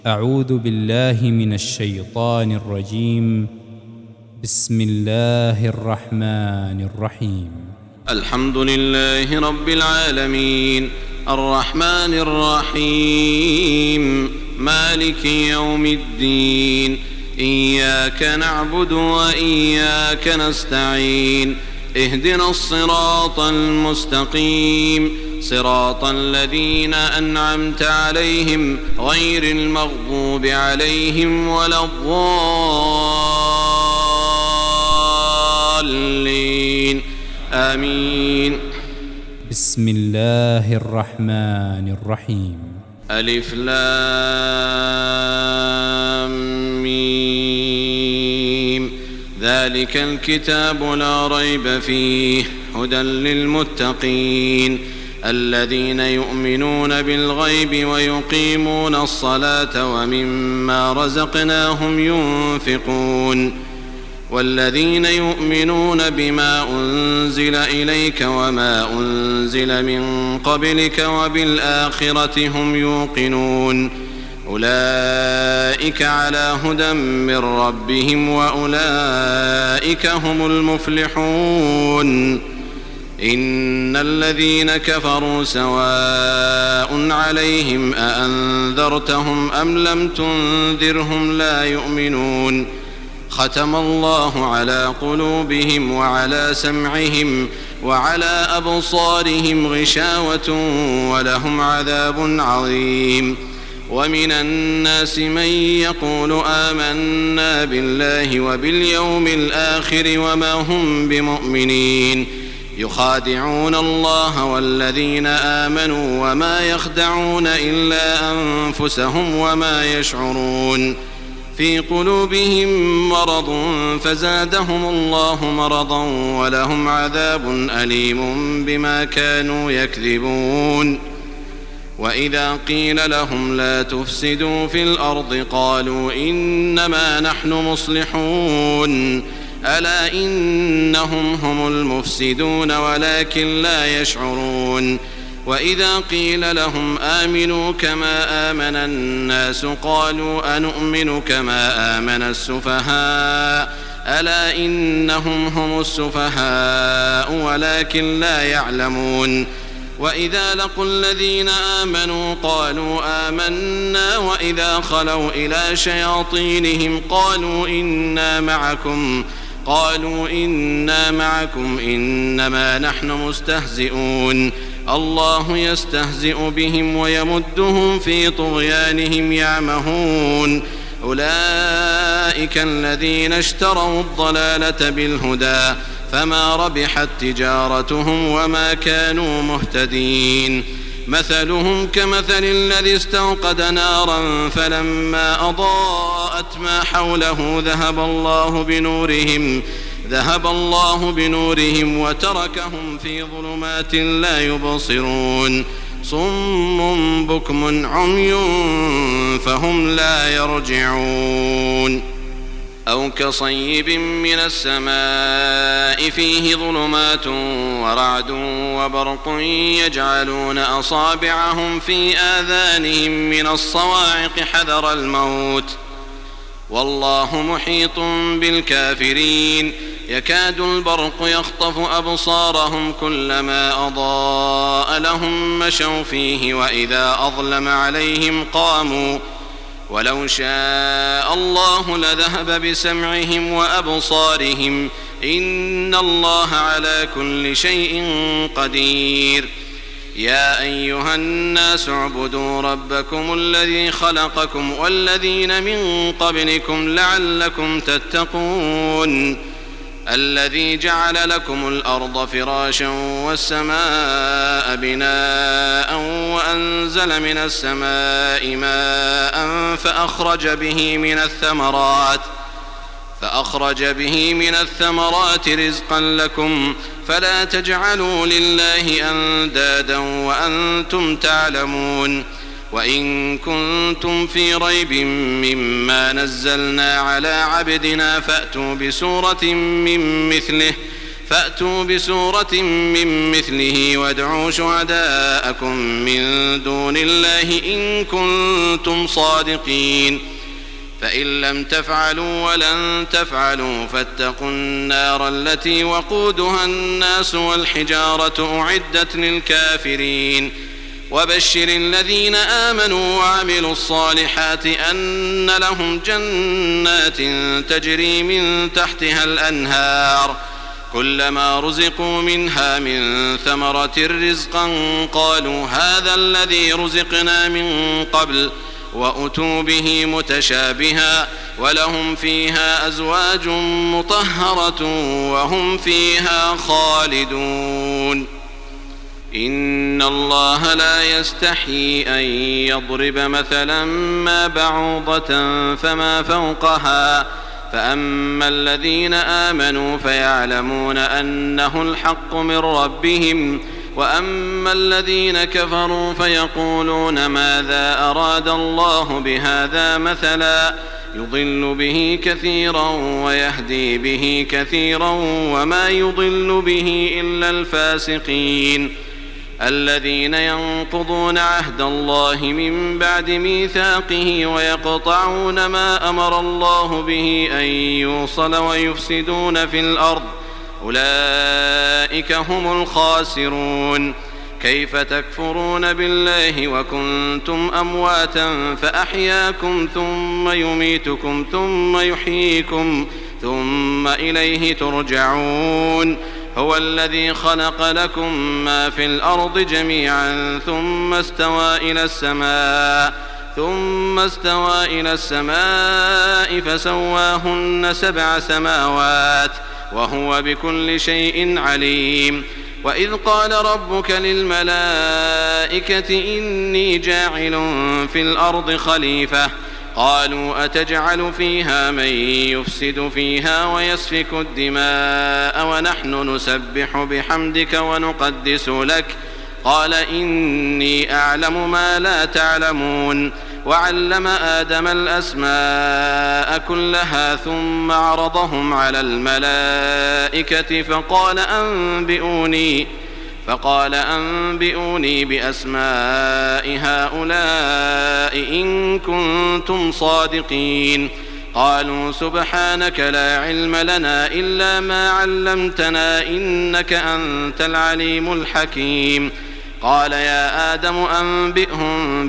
أعوذ بالله من الشيطان الرجيم. بسم الله الرحمن الرحيم. الحمد لله رب العالمين، الرحمن الرحيم، مالك يوم الدين، إياك نعبد وإياك نستعين، اهدنا الصراط المستقيم، صراط الذين أنعمت عليهم غير المغضوب عليهم ولا الضالين، آمين. بسم الله الرحمن الرحيم. ألف لام ميم، ذلك الكتاب لا ريب فيه، هدى للمتقين الذين يؤمنون بالغيب ويقيمون الصلاة ومما رزقناهم ينفقون، والذين يؤمنون بما أنزل إليك وما أنزل من قبلك وبالآخرة هم يوقنون، أولئك على هدى من ربهم وأولئك هم المفلحون. إن الذين كفروا سواء عليهم أأنذرتهم أم لم تنذرهم لا يؤمنون، ختم الله على قلوبهم وعلى سمعهم وعلى أبصارهم غشاوة ولهم عذاب عظيم. ومن الناس من يقول آمنا بالله وباليوم الآخر وما هم بمؤمنين، يخادعون الله والذين آمنوا وما يخدعون إلا أنفسهم وما يشعرون، في قلوبهم مرض فزادهم الله مرضا ولهم عذاب أليم بما كانوا يكذبون. وإذا قيل لهم لا تفسدوا في الأرض قالوا إنما نحن مصلحون، ألا إنهم هم المفسدون ولكن لا يشعرون. وإذا قيل لهم آمنوا كما آمن الناس قالوا أنؤمن كما آمن السفهاء، ألا إنهم هم السفهاء ولكن لا يعلمون. وإذا لقوا الذين آمنوا قالوا آمنا، وإذا خلوا إلى شياطينهم قالوا إنا معكم إنما نحن مستهزئون، الله يستهزئ بهم ويمدهم في طغيانهم يعمهون، أولئك الذين اشتروا الضلالة بالهدى فما ربحت تجارتهم وما كانوا مهتدين. مثلهم كمثل الذي استوقد نارا فلما أضاءت ما حوله ذهب الله بنورهم وتركهم في ظلمات لا يبصرون، صم بكم عمي فهم لا يرجعون. أو كصيب من السماء فيه ظلمات ورعد وبرق يجعلون أصابعهم في آذانهم من الصواعق حذر الموت، والله محيط بالكافرين، يكاد البرق يخطف أبصارهم كلما أضاء لهم مشوا فيه وإذا أظلم عليهم قاموا، ولو شاء الله لذهب بسمعهم وأبصارهم، إن الله على كل شيء قدير. يا أيها الناس اعبدوا ربكم الذي خلقكم والذين من قبلكم لعلكم تتقون، الذي جعل لكم الأرض فراشا والسماء بناء وأنزل من السماء ماء فأخرج به من الثمرات رزقا لكم، فلا تجعلوا لله أندادا وأنتم تعلمون. وإن كنتم في ريب مما نزلنا على عبدنا فأتوا بسورة من مثله فأتوا بسورة من مثله وادعوا شهداءكم من دون الله إن كنتم صادقين فإن لم تفعلوا ولن تفعلوا فاتقوا النار التي وقودها الناس والحجارة أعدت للكافرين وبشر الذين آمنوا وعملوا الصالحات أن لهم جنات تجري من تحتها الأنهار كلما رزقوا منها من ثمرة رزقا قالوا هذا الذي رزقنا من قبل وأتوا به متشابها ولهم فيها أزواج مطهرة وهم فيها خالدون إن الله لا يستحيي أن يضرب مثلا ما بعوضة فما فوقها فأما الذين آمنوا فيعلمون أنه الحق من ربهم وأما الذين كفروا فيقولون ماذا أراد الله بهذا مثلا يضل به كثيرا ويهدي به كثيرا وما يضل به إلا الفاسقين الذين ينقضون عهد الله من بعد ميثاقه ويقطعون ما أمر الله به أن يوصل ويفسدون في الأرض أولئك هم الخاسرون كيف تكفرون بالله وكنتم أمواتا فأحياكم ثم يميتكم ثم يحييكم ثم إليه ترجعون هو الذي خلق لكم ما في الأرض جميعا ثم استوى إلى السماء فسواهن 7 سماوات وهو بكل شيء عليم وإذ قال ربك للملائكة إني جاعل في الأرض خليفة قالوا أتجعل فيها من يفسد فيها ويسفك الدماء ونحن نسبح بحمدك ونقدس لك قال إني أعلم ما لا تعلمون وعلم آدم الأسماء كلها ثم عرضهم على الملائكة فقال أنبئوني بأسماء هؤلاء إن كنتم صادقين قالوا سبحانك لا علم لنا إلا ما علمتنا إنك أنت العليم الحكيم قال يا آدم أنبئهم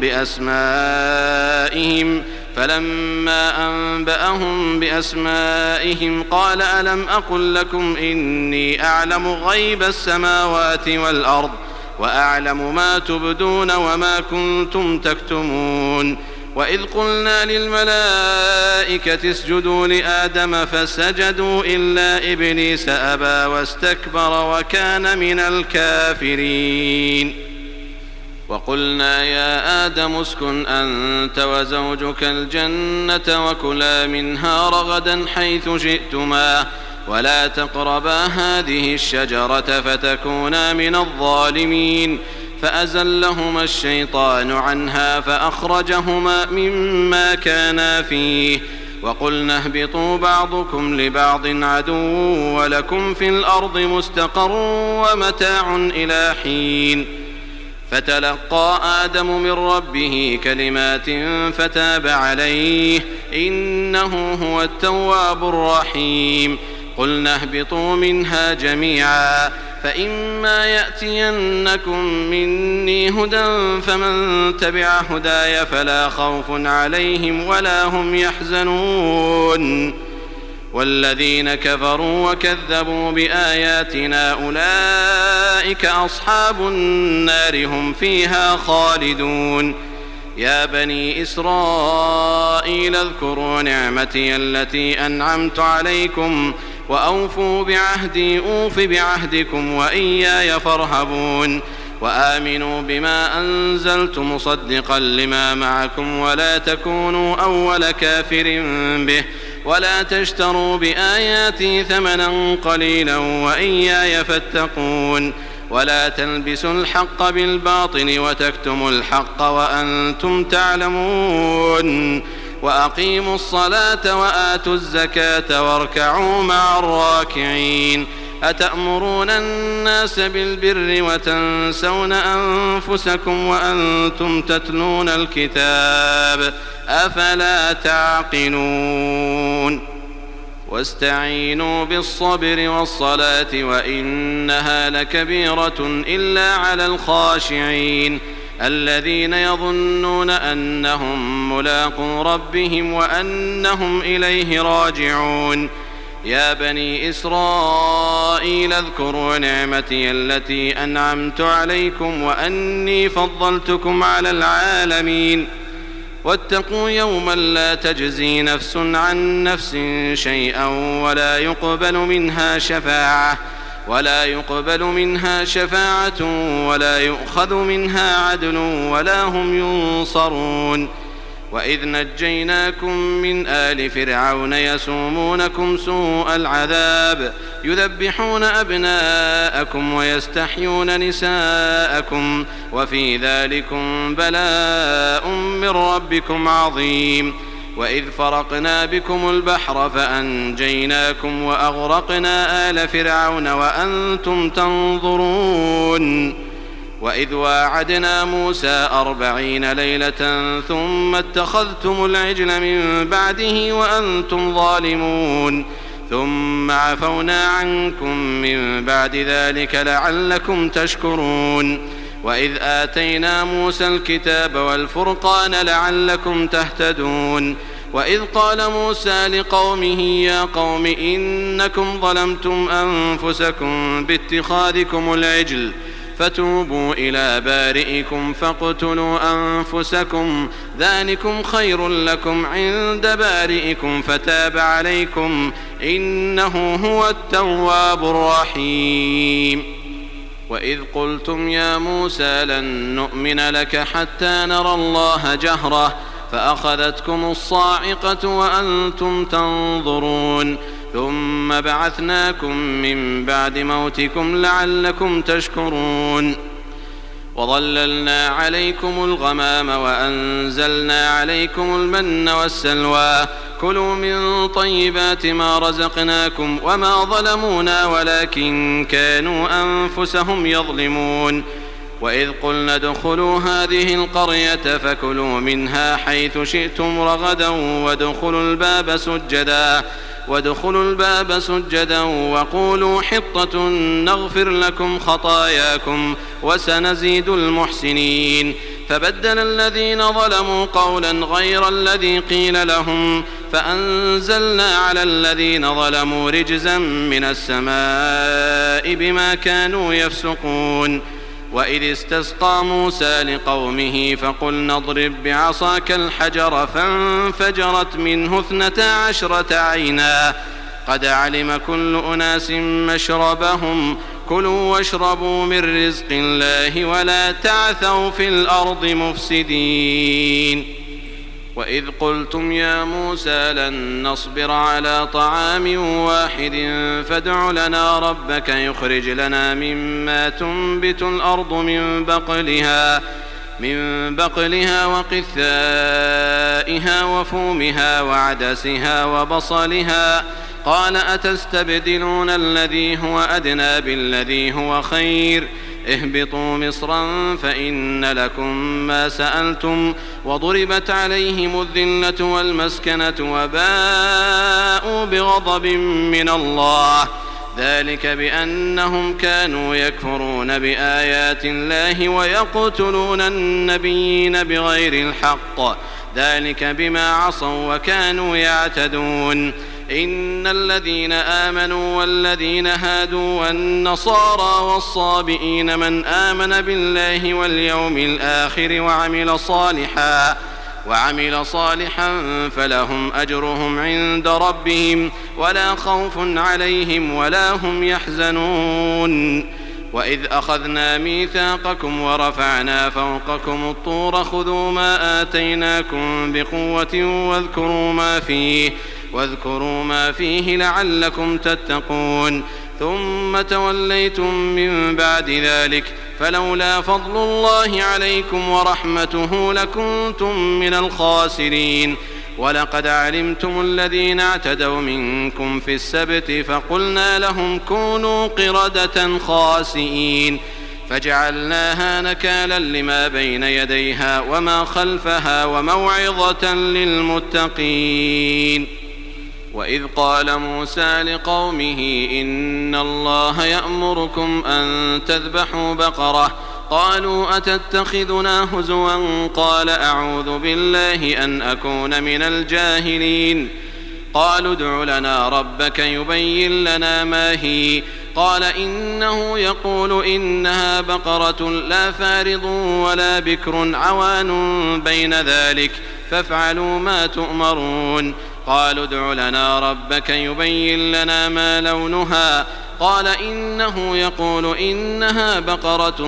بأسمائهم فلما أنبأهم بأسمائهم قال ألم أقل لكم إني أعلم غيب السماوات والأرض وأعلم ما تبدون وما كنتم تكتمون وإذ قلنا للملائكة اسجدوا لآدم فسجدوا إلا إبليس أبى واستكبر وكان من الكافرين وقلنا يا آدم اسكن أنت وزوجك الجنة وكلا منها رغدا حيث شئتما ولا تقربا هذه الشجرة فتكونا من الظالمين فأزلهما الشيطان عنها فأخرجهما مما كانا فيه وقلنا اهبطوا بعضكم لبعض عدو ولكم في الأرض مستقر ومتاع إلى حين فتلقى آدم من ربه كلمات فتاب عليه إنه هو التواب الرحيم قلنا اهبطوا منها جميعا فإما يأتينكم مني هدى فمن تبع هداي فلا خوف عليهم ولا هم يحزنون والذين كفروا وكذبوا بآياتنا أولئك أصحاب النار هم فيها خالدون يا بني إسرائيل اذكروا نعمتي التي أنعمت عليكم وأوفوا بعهدي أوف بعهدكم وإياي فارهبون وآمنوا بما أنزلت مصدقا لما معكم ولا تكونوا أول كافر به ولا تشتروا بآياتي ثمنا قليلا وإياي فاتقون ولا تلبسوا الحق بالباطل وتكتموا الحق وأنتم تعلمون وأقيموا الصلاة وآتوا الزكاة واركعوا مع الراكعين أتأمرون الناس بالبر وتنسون أنفسكم وأنتم تتلون الكتاب أفلا تعقلون واستعينوا بالصبر والصلاة وإنها لكبيرة إلا على الخاشعين الذين يظنون أنهم ملاقو ربهم وأنهم إليه راجعون يا بني إسرائيل اذكروا نعمتي التي أنعمت عليكم وأني فضلتكم على العالمين واتقوا يوما لا تجزي نفس عن نفس شيئا ولا يقبل منها شفاعة ولا يؤخذ منها عدل ولا هم ينصرون وإذ نجيناكم من آل فرعون يسومونكم سوء العذاب يذبحون أبناءكم ويستحيون نساءكم وفي ذلكم بلاء من ربكم عظيم وإذ فرقنا بكم البحر فأنجيناكم وأغرقنا آل فرعون وأنتم تنظرون وإذ واعدنا موسى 40 ليلة ثم اتخذتم العجل من بعده وأنتم ظالمون ثم عفونا عنكم من بعد ذلك لعلكم تشكرون وإذ آتينا موسى الكتاب والفرقان لعلكم تهتدون وإذ قال موسى لقومه يا قوم إنكم ظلمتم أنفسكم باتخاذكم العجل فتوبوا إلى بارئكم فاقتلوا أنفسكم ذلكم خير لكم عند بارئكم فتاب عليكم إنه هو التواب الرحيم وإذ قلتم يا موسى لن نؤمن لك حتى نرى الله جهرة فأخذتكم الصاعقة وأنتم تنظرون ثم بعثناكم من بعد موتكم لعلكم تشكرون وظللنا عليكم الغمام وأنزلنا عليكم المن والسلوى كلوا من طيبات ما رزقناكم وما ظلمونا ولكن كانوا أنفسهم يظلمون وإذ قلنا ادخلوا هذه القرية فكلوا منها حيث شئتم رغدا وادخلوا الباب سجدا وقولوا حطة نغفر لكم خطاياكم وسنزيد المحسنين فبدل الذين ظلموا قولا غير الذي قيل لهم فأنزلنا على الذين ظلموا رجزا من السماء بما كانوا يفسقون وإذ استسقى موسى لقومه فقلنا اضرب بعصاك الحجر فانفجرت منه 12 عينا قد علم كل أناس مشربهم كلوا واشربوا من رزق الله ولا تعثوا في الأرض مفسدين وإذ قلتم يا موسى لن نصبر على طعام واحد فادع لنا ربك يخرج لنا مما تنبت الأرض من بقلها وقثائها وفومها وعدسها وبصلها قال أتستبدلون الذي هو أدنى بالذي هو خير اهبطوا مصرا فإن لكم ما سألتم وضربت عليهم الذلة والمسكنة وباءوا بغضب من الله ذلك بأنهم كانوا يكفرون بآيات الله ويقتلون النبيين بغير الحق ذلك بما عصوا وكانوا يعتدون إن الذين آمنوا والذين هادوا والنصارى والصابئين من آمن بالله واليوم الآخر وعمل صالحا فلهم أجرهم عند ربهم ولا خوف عليهم ولا هم يحزنون وإذ أخذنا ميثاقكم ورفعنا فوقكم الطور خذوا ما آتيناكم بقوة واذكروا ما فيه لعلكم تتقون ثم توليتم من بعد ذلك فلولا فضل الله عليكم ورحمته لكنتم من الخاسرين ولقد علمتم الذين اعتدوا منكم في السبت فقلنا لهم كونوا قردة خاسئين فجعلناها نكالا لما بين يديها وما خلفها وموعظة للمتقين. وإذ قال موسى لقومه إن الله يأمركم أن تذبحوا بقرة قالوا أتتخذنا هزوا قال أعوذ بالله أن أكون من الجاهلين. قالوا ادع لنا ربك يبين لنا ما هي قال إنه يقول إنها بقرة لا فارض ولا بكر عوان بين ذلك فافعلوا ما تؤمرون. قالوا ادع لنا ربك يبين لنا ما لونها قال إنه يقول إنها بقرة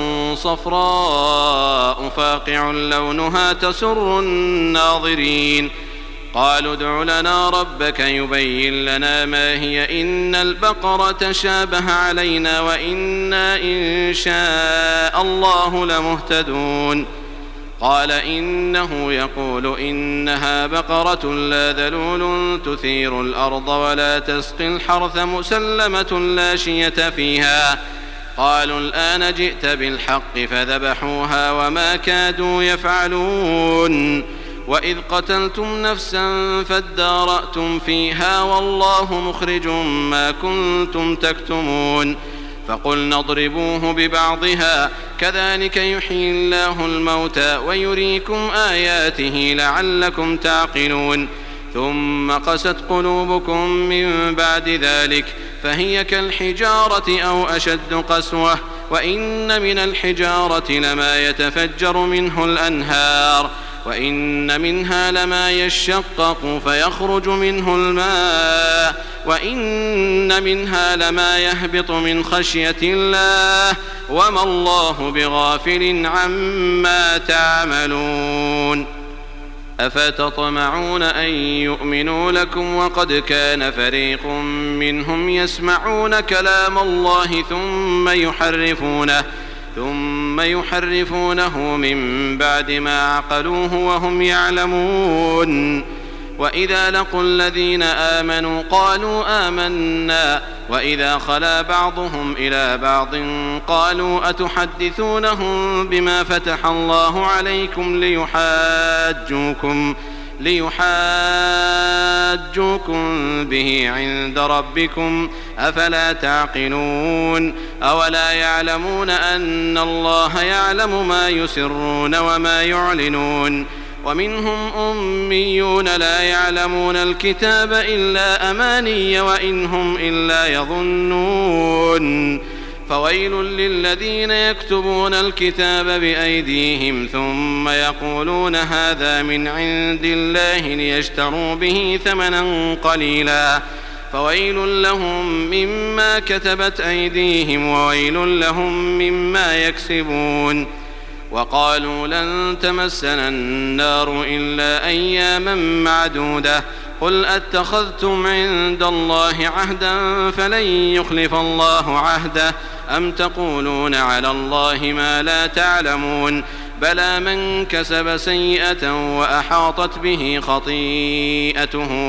صفراء فاقع لونها تسر الناظرين. قالوا ادع لنا ربك يبين لنا ما هي إن البقرة شابه علينا وإنا إن شاء الله لمهتدون. قال إنه يقول إنها بقرة لا ذلول تثير الأرض ولا تسقي الحرث مسلمة لا شية فيها. قالوا الآن جئت بالحق فذبحوها وما كادوا يفعلون. وإذ قتلتم نفسا فادارأتم فيها والله مخرج ما كنتم تكتمون. فقلنا اضربوه ببعضها كذلك يحيي الله الموتى ويريكم آياته لعلكم تعقلون. ثم قست قلوبكم من بعد ذلك فهي كالحجارة أو أشد قسوة وإن من الحجارة لما يتفجر منه الأنهار وإن منها لما يشقق فيخرج منه الماء وإن منها لما يهبط من خشية الله وما الله بغافل عما تعملون. أفتطمعون أن يؤمنوا لكم وقد كان فريق منهم يسمعون كلام الله ثم يحرفونه من بعد ما عقلوه وهم يعلمون. وإذا لقوا الذين آمنوا قالوا آمنا وإذا خلا بعضهم إلى بعض قالوا أتحدثونهم بما فتح الله عليكم ليحاجوكم به عند ربكم أفلا تعقلون. أولا يعلمون أن الله يعلم ما يسرون وما يعلنون. ومنهم أميون لا يعلمون الكتاب إلا أماني وإن هم إلا يظنون. فويل للذين يكتبون الكتاب بأيديهم ثم يقولون هذا من عند الله ليشتروا به ثمنا قليلا فويل لهم مما كتبت أيديهم وويل لهم مما يكسبون. وقالوا لن تمسنا النار إلا أياما معدودة قل أتخذتم عند الله عهدا فلن يخلف الله عهده أم تقولون على الله ما لا تعلمون. بلى من كسب سيئة وأحاطت به خطيئته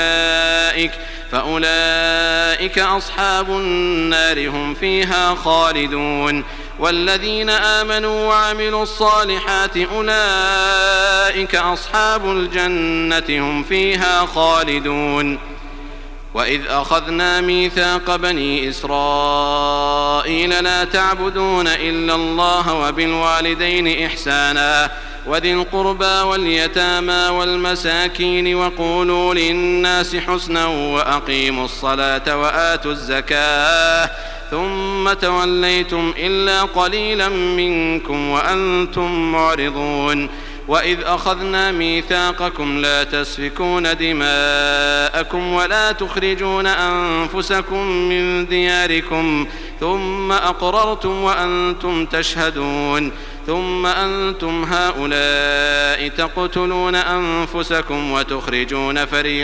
فأولئك أصحاب النار هم فيها خالدون. والذين آمنوا وعملوا الصالحات أولئك أصحاب الجنة هم فيها خالدون. وإذ أخذنا ميثاق بني إسرائيل لا تعبدون إلا الله وبالوالدين إحسانا وذي القربى واليتامى والمساكين وقولوا للناس حسنا وأقيموا الصلاة وآتوا الزكاة ثم توليتم إلا قليلا منكم وأنتم معرضون. وإذ أخذنا ميثاقكم لا تسفكون دماءكم ولا تخرجون أنفسكم من دياركم ثم أقررتم وأنتم تشهدون. ثم أنتم هؤلاء تقتلون أنفسكم وتخرجون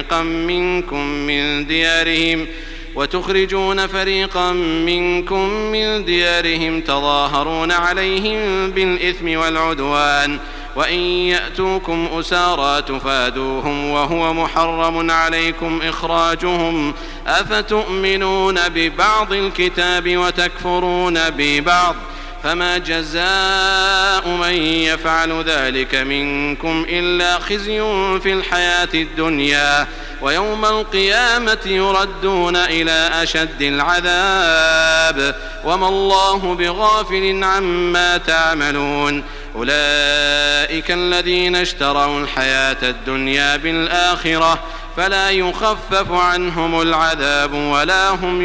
فريقا منكم من ديارهم تظاهرون عليهم بالإثم والعدوان وإن يأتوكم أسارى تفادوهم وهو محرم عليكم إخراجهم أفتؤمنون ببعض الكتاب وتكفرون ببعض فما جزاء من يفعل ذلك منكم إلا خزي في الحياة الدنيا ويوم القيامة يردون إلى أشد العذاب وما الله بغافل عما تعملون أولئك الذين اشتروا الحياة الدنيا بالآخرة فلا يخفف عنهم العذاب ولا هم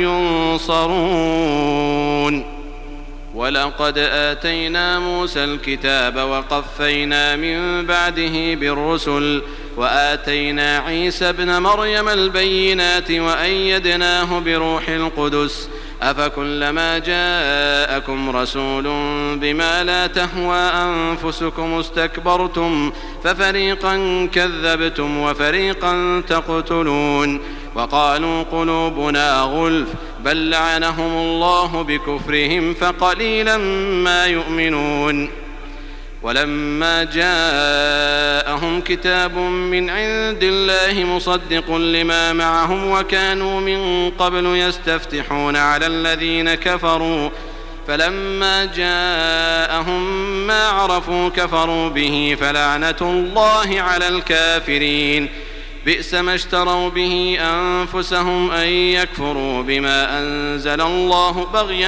ينصرون ولقد آتينا موسى الكتاب وقفينا من بعده بالرسل وآتينا عيسى ابن مريم البينات وأيدناه بروح القدس أفكلما جاءكم رسول بما لا تهوى أنفسكم استكبرتم ففريقا كذبتم وفريقا تقتلون وقالوا قلوبنا غلف بل لعنهم الله بكفرهم فقليلا ما يؤمنون ولما جاءهم كتاب من عند الله مصدق لما معهم وكانوا من قبل يستفتحون على الذين كفروا فلما جاءهم ما عرفوا كفروا به فلعنة الله على الكافرين بئس ما اشتروا به أنفسهم أن يكفروا بما أنزل الله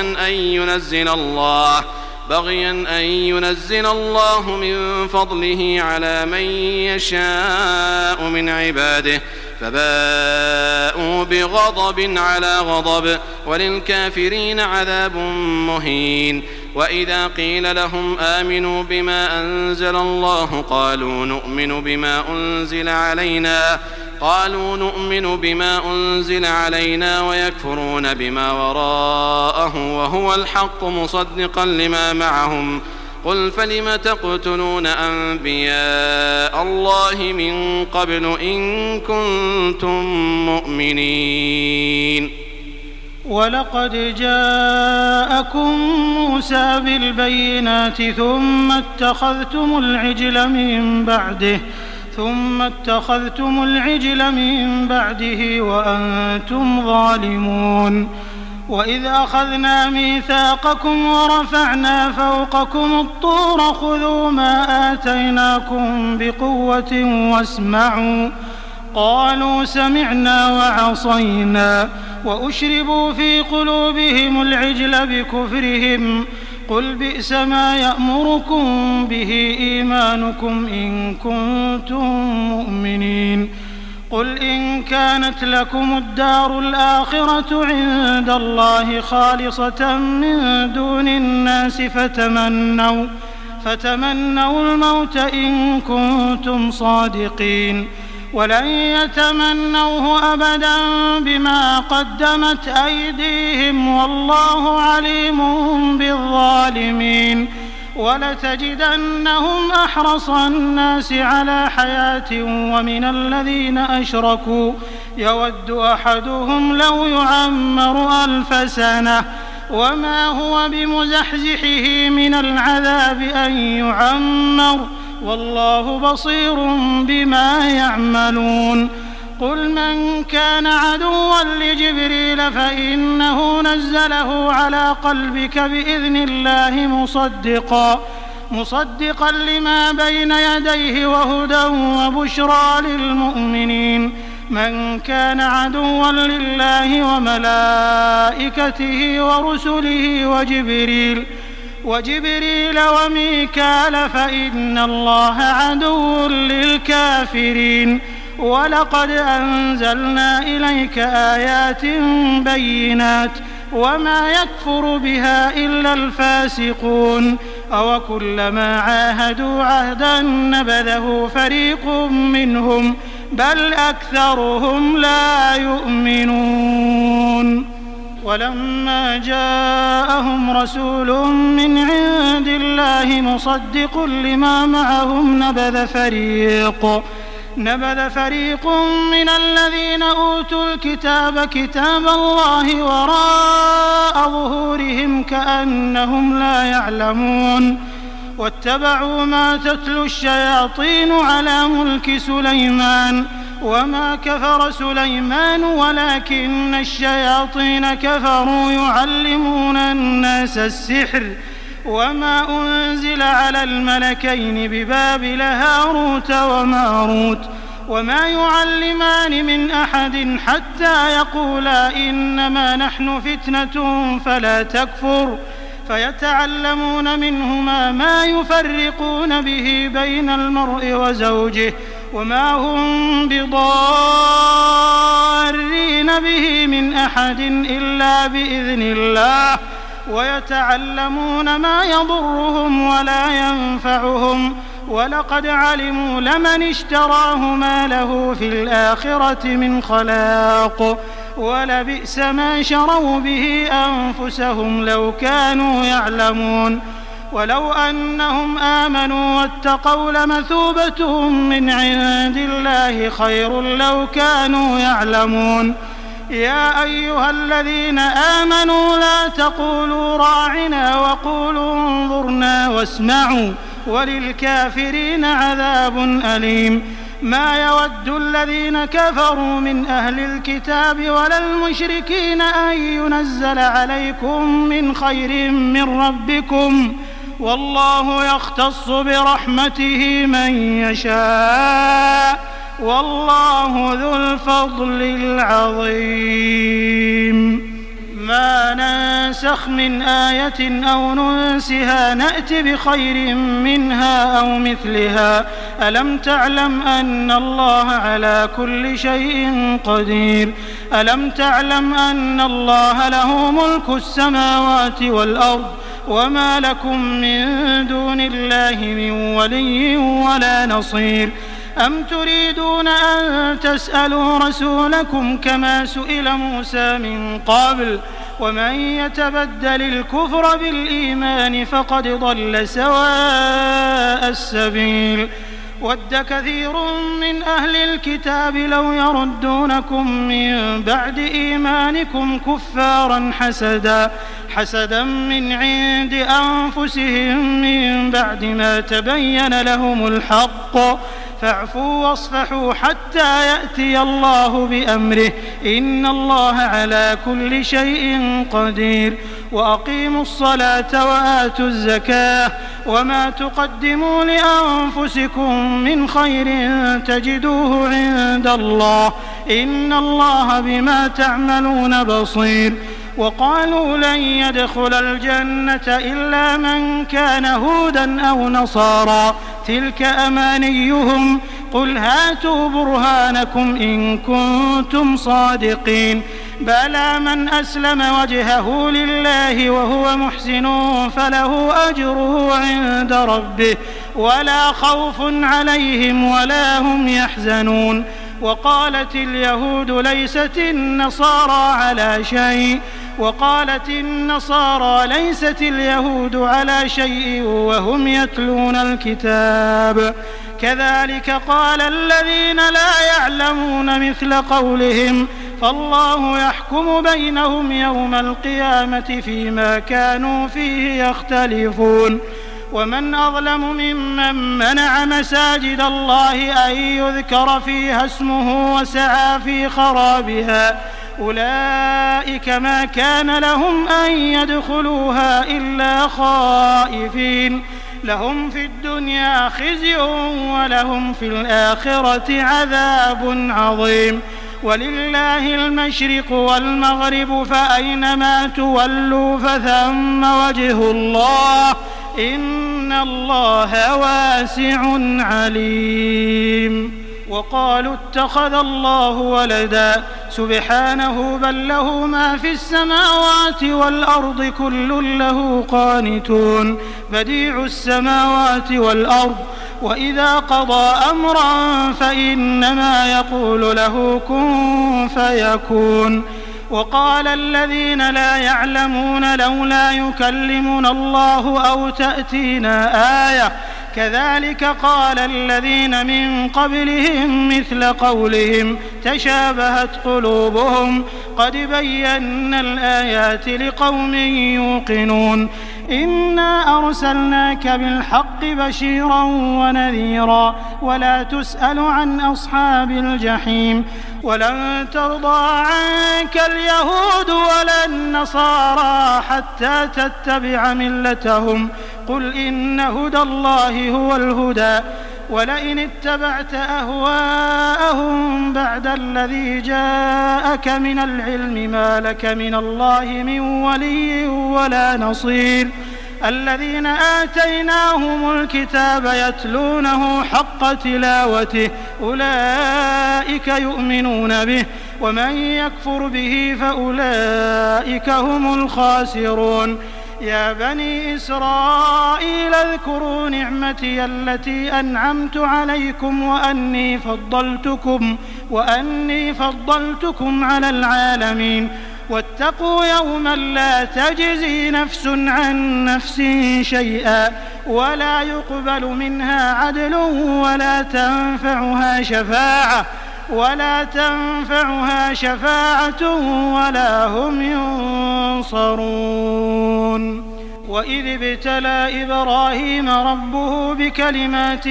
بغيا أن ينزل الله من فضله على من يشاء من عباده فباءوا بغضب على غضب وللكافرين عذاب مهين وإذا قيل لهم آمنوا بما أنزل الله قالوا نؤمن بما أنزل علينا ويكفرون بما وراءه وهو الحق مصدقا لما معهم قل فلم تقتلون أنبياء الله من قبل إن كنتم مؤمنين ولقد جاءكم موسى بالبينات ثم اتخذتم العجل من بعده وأنتم ظالمون وإذ أخذنا ميثاقكم ورفعنا فوقكم الطور خذوا ما آتيناكم بقوة واسمعوا قالوا سمعنا وعصينا وأشربوا في قلوبهم العجل بكفرهم قل بئس ما يأمركم به إيمانكم إن كنتم مؤمنين قل إن كانت لكم الدار الآخرة عند الله خالصة من دون الناس فتمنوا الموت إن كنتم صادقين ولن يتمنوه أبدا بما قدمت أيديهم والله عليم بالظالمين ولتجدنهم أحرص الناس على حياة ومن الذين أشركوا يود أحدهم لو يعمر 1000 سنة وما هو بمزحزحه من العذاب أن يعمر والله بصير بما يعملون قل من كان عدوا لجبريل فإنه نزله على قلبك بإذن الله مصدقا لما بين يديه وهدى وبشرى للمؤمنين من كان عدوا لله وملائكته ورسله وجبريل وميكال فإن الله عدو للكافرين ولقد أنزلنا إليك آيات بينات وما يكفر بها إلا الفاسقون أوكلما عاهدوا عهدا نبذه فريق منهم بل أكثرهم لا يؤمنون ولما جاءهم رسول من عند الله مصدق لما معهم نبذ فريق من الذين أوتوا الكتاب كتاب الله وراء ظهورهم كأنهم لا يعلمون واتبعوا ما تتلو الشياطين على ملك سليمان وما كفر سليمان ولكن الشياطين كفروا يعلمون الناس السحر وما أنزل على الملكين ببابل هاروت وماروت وما يعلمان من أحد حتى يقولا إنما نحن فتنة فلا تكفر فيتعلمون منهما ما يفرقون به بين المرء وزوجه وما هم بضارين به من أحد إلا بإذن الله ويتعلمون ما يضرهم ولا ينفعهم ولقد علموا لمن اشتراه ما له في الآخرة من خلاق ولبئس ما شروا به أنفسهم لو كانوا يعلمون ولو أنهم آمنوا واتقوا لمثوبة من عند الله خير لو كانوا يعلمون يا أيها الذين آمنوا لا تقولوا راعنا وقولوا انظرنا واسمعوا وللكافرين عذاب أليم ما يود الذين كفروا من أهل الكتاب ولا المشركين أن ينزل عليكم من خير من ربكم والله يختص برحمته من يشاء والله ذو الفضل العظيم ما ننسخ من آية أو ننسها نأت بخير منها أو مثلها ألم تعلم أن الله على كل شيء قدير ألم تعلم أن الله له ملك السماوات والأرض وما لكم من دون الله من ولي ولا نصير أم تريدون أن تسألوا رسولكم كما سئل موسى من قبل ومن يتبدل الكفر بالإيمان فقد ضل سواء السبيل ود كثير من أهل الكتاب لو يردونكم من بعد إيمانكم كفارا حسدا من عند أنفسهم من بعد ما تبين لهم الحق فاعفوا واصفحوا حتى يأتي الله بأمره إن الله على كل شيء قدير وأقيموا الصلاة وآتوا الزكاة وما تقدموا لأنفسكم من خير تجدوه عند الله إن الله بما تعملون بصير وقالوا لن يدخل الجنة إلا من كان هودا أو نصارى تلك أمانيهم قل هاتوا برهانكم إن كنتم صادقين بلى من أسلم وجهه لله وهو محسن فله أجره عند ربه ولا خوف عليهم ولا هم يحزنون وقالت اليهود ليست النصارى على شيء وقالت النصارى ليست اليهود على شيء وهم يتلون الكتاب كذلك قال الذين لا يعلمون مثل قولهم فالله يحكم بينهم يوم القيامة فيما كانوا فيه يختلفون ومن أظلم ممن منع مساجد الله أن يذكر فيها اسمه وسعى في خرابها أولئك ما كان لهم أن يدخلوها إلا خائفين لهم في الدنيا خزي ولهم في الآخرة عذاب عظيم ولله المشرق والمغرب فأينما تولوا فثم وجه الله إن الله واسع عليم وقالوا اتخذ الله ولدا سبحانه بل له ما في السماوات والأرض كل له قانتون بديع السماوات والأرض وإذا قضى أمرا فإنما يقول له كن فيكون وقال الذين لا يعلمون لولا يكلمنا الله أو تأتينا آية كذلك قال الذين من قبلهم مثل قولهم تشابهت قلوبهم قد بينا الآيات لقوم يوقنون إنا أرسلناك بالحق بشيرا ونذيرا ولا تسأل عن أصحاب الجحيم ولن ترضى عنك اليهود ولا النصارى حتى تتبع ملتهم قل إن هدى الله هو الهدى ولئن اتبعت أهواءهم بعد الذي جاءك من العلم ما لك من الله من ولي ولا نصير الذين آتيناهم الكتاب يتلونه حق تلاوته أولئك يؤمنون به ومن يكفر به فأولئك هم الخاسرون يا بني إسرائيل اذكروا نعمتي التي أنعمت عليكم وأني فضلتكم على العالمين واتقوا يوما لا تجزي نفس عن نفس شيئا ولا يقبل منها عدل ولا تنفعها شفاعة ولا هم ينصرون وإذ ابتلى إبراهيم ربه بكلمات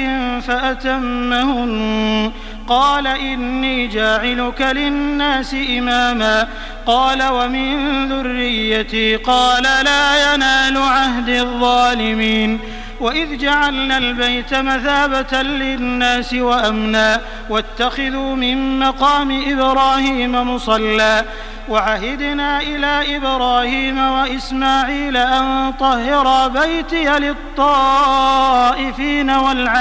فأتمهن قال إني جاعلك للناس إماما قال ومن ذريتي قال لا ينال عهد الظالمين وإذ جعلنا البيت مثابة للناس وأمنا واتخذوا من مقام إبراهيم مصلى وعهدنا إلى إبراهيم وإسماعيل أن طهرا بيتي للطائفين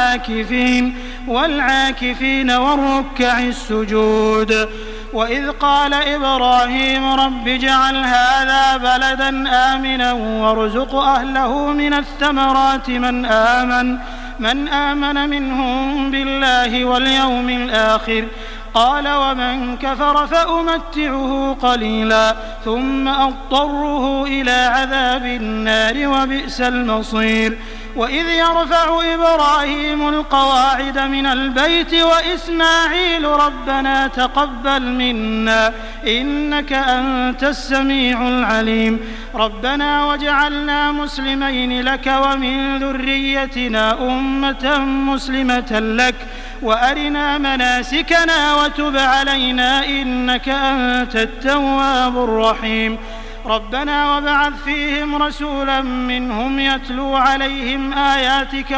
والعاكفين والركع السجود وإذ قال إبراهيم رب اجعل هذا بلدا آمنا وارزق أهله من الثمرات من آمن منهم بالله واليوم الآخر قال ومن كفر فأمتعه قليلا ثم أضطره إلى عذاب النار وبئس المصير وإذ يرفع إبراهيم القواعد من البيت وإسماعيل ربنا تقبل منا إنك أنت السميع العليم ربنا واجعلنا مسلمين لك ومن ذريتنا أمة مسلمة لك وأرنا مناسكنا وتب علينا إنك أنت التواب الرحيم ربنا وابعث فيهم رسولا منهم يتلو عليهم آياتك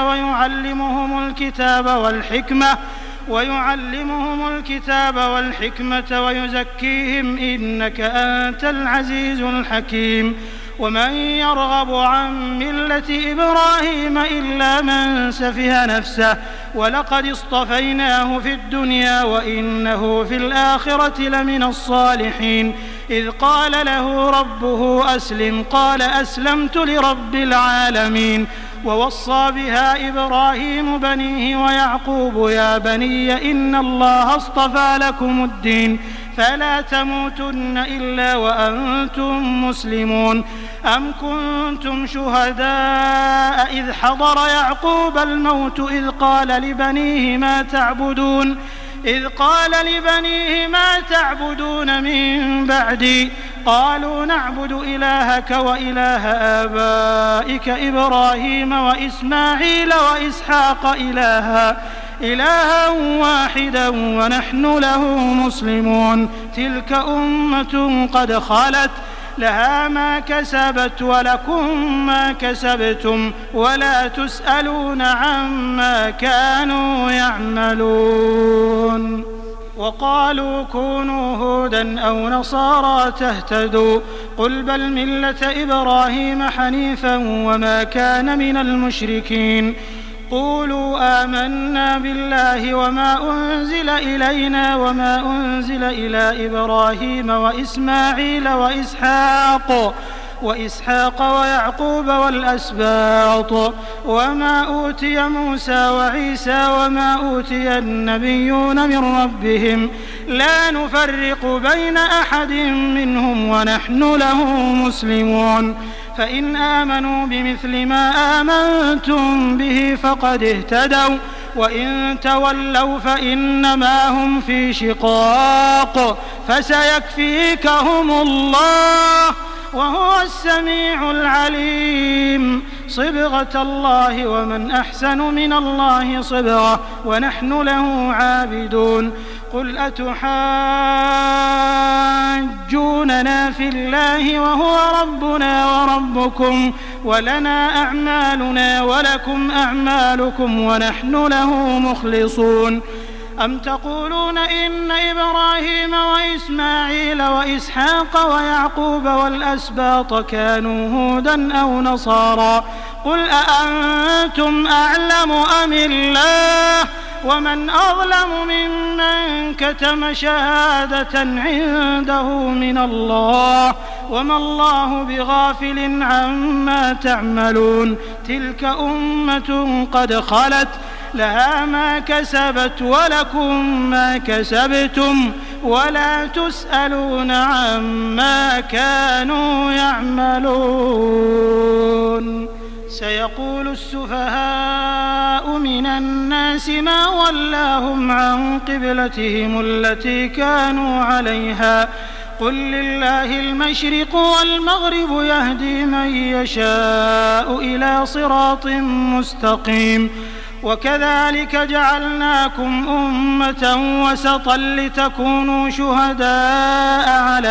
ويعلمهم الكتاب والحكمة ويزكيهم إنك أنت العزيز الحكيم ومن يرغب عن ملة إبراهيم إلا من سفه نفسه ولقد اصطفيناه في الدنيا وإنه في الآخرة لمن الصالحين إذ قال له ربه أسلم قال أسلمت لرب العالمين ووصى بها إبراهيم بنيه ويعقوب يا بني إن الله اصطفى لكم الدين فلا تموتن إلا وأنتم مسلمون أم كنتم شهداء إذ حضر يعقوب الموت إذ قال لبنيه ما تعبدون من بعدي قالوا نعبد إلهك وإله آبائك إبراهيم وإسماعيل وإسحاق إلها واحدا ونحن له مسلمون تلك أمة قد خلت لها ما كسبت ولكم ما كسبتم ولا تسألون عما كانوا يعملون وقالوا كونوا هودا أو نصارى تهتدوا قل بل ملة إبراهيم حنيفا وما كان من المشركين قولوا آمنا بالله وما أنزل إلينا وما أنزل إلى إبراهيم وإسماعيل وإسحاق ويعقوب والأسباط وما أوتي موسى وعيسى وما أوتي النبيون من ربهم لا نفرق بين أحد منهم ونحن له مسلمون فإن آمنوا بمثل ما آمنتم به فقد اهتدوا وإن تولوا فإنما هم في شقاق فسيكفيكهم الله وهو السميع العليم. صبغة الله ومن أحسن من الله صبغة ونحن له عابدون. قل أتحاجوننا في الله وهو ربنا وربكم ولنا أعمالنا ولكم أعمالكم ونحن له مخلصون. أم تقولون إن إبراهيم وإسماعيل وإسحاق ويعقوب والأسباط كانوا هودا أو نصارى؟ قل أأنتم أعلم أم الله؟ ومن أظلم ممن كتم شهادة عنده من الله وما الله بغافل عما تعملون. تلك أمة قد خلت لها ما كسبت ولكم ما كسبتم ولا تسألون عما كانوا يعملون. سيقول السفهاء من الناس ما ولاهم عن قبلتهم التي كانوا عليها قل لله المشرق والمغرب يهدي من يشاء إلى صراط مستقيم. وكذلك جعلناكم أمة وسطا لتكونوا شهداء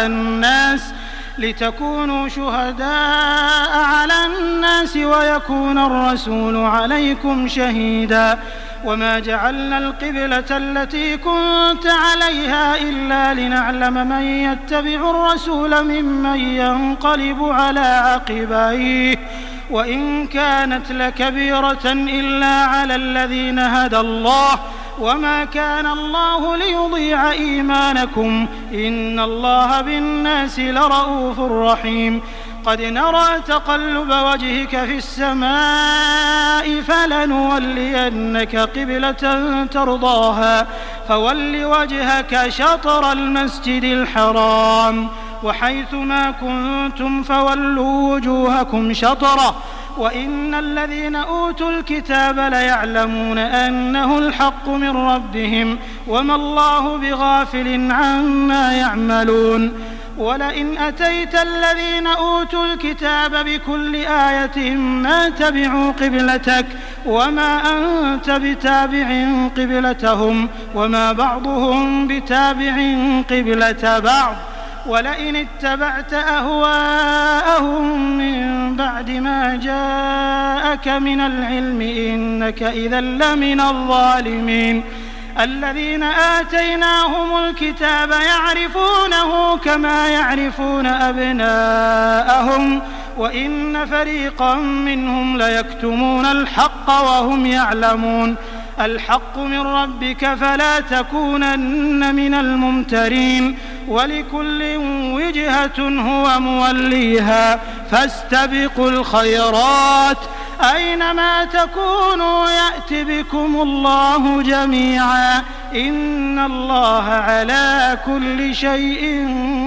على الناس ويكون الرسول عليكم شهيدا. وما جعلنا القبلة التي كنت عليها إلا لنعلم من يتبع الرسول ممن ينقلب على عقبيه وإن كانت لكبيرة إلا على الذين هدى الله وما كان الله ليضيع إيمانكم إن الله بالناس لرؤوف رحيم. قد نرى تقلب وجهك في السماء فلنولينك قبلة ترضاها فول وجهك شطر المسجد الحرام وحيث ما كنتم فولوا وجوهكم شطره وإن الذين أوتوا الكتاب ليعلمون أنه الحق من ربهم وما الله بغافل عما يعملون. ولئن أتيت الذين أوتوا الكتاب بكل آية ما تبعوا قبلتك وما أنت بتابع قبلتهم وما بعضهم بتابع قبلة بعض. ولئن اتبعت أهواءهم من بعد ما جاءك من العلم إنك إذا لمن الظالمين. الذين آتيناهم الكتاب يعرفونه كما يعرفون أبناءهم وإن فريقا منهم ليكتمون الحق وهم يعلمون. الحق من ربك فلا تكونن من الممترين. ولكل وجهة هو موليها فاستبقوا الخيرات أينما تكونوا يأت بكم الله جميعا إن الله على كل شيء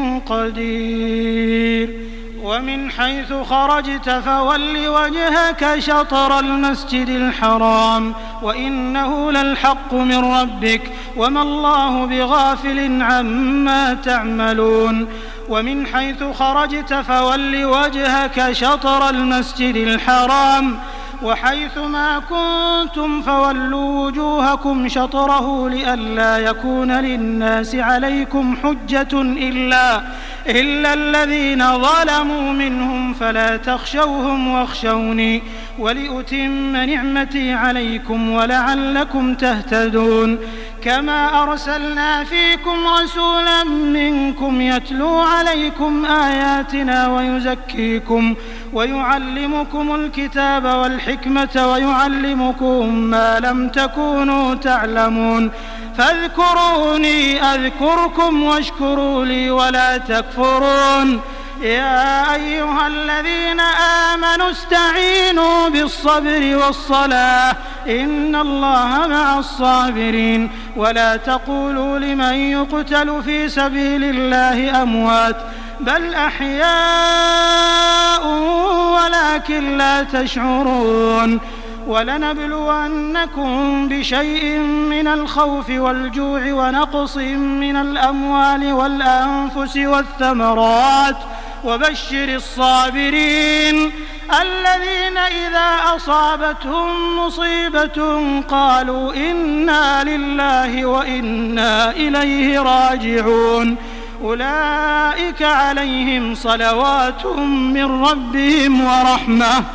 قدير. ومن حيث خرجت فول وجهك شطر المسجد الحرام وإنه للحق من ربك وما الله بغافل عما تعملون. ومن حيث خرجت فول وجهك شطر المسجد الحرام وحيث ما كنتم فولوا وجوهكم شطره لئلا يكون للناس عليكم حجة إلا الذين ظلموا منهم فلا تخشوهم واخشوني ولأتم نعمتي عليكم ولعلكم تهتدون. كما أرسلنا فيكم رسولا منكم يتلو عليكم آياتنا ويزكيكم ويعلمكم الكتاب والحكمة ويعلمكم ما لم تكونوا تعلمون. فاذكروني أذكركم واشكروا لي ولا تكفرون. يا أيها الذين آمنوا استعينوا بالصبر والصلاة إن الله مع الصابرين. ولا تقولوا لمن يقتل في سبيل الله أموات بل أحياء ولكن لا تشعرون. ولنبلونكم بشيء من الخوف والجوع ونقص من الأموال والأنفس والثمرات وبشر الصابرين الذين إذا أصابتهم مصيبة قالوا إنا لله وإنا إليه راجعون أولئك عليهم صلوات من ربهم ورحمة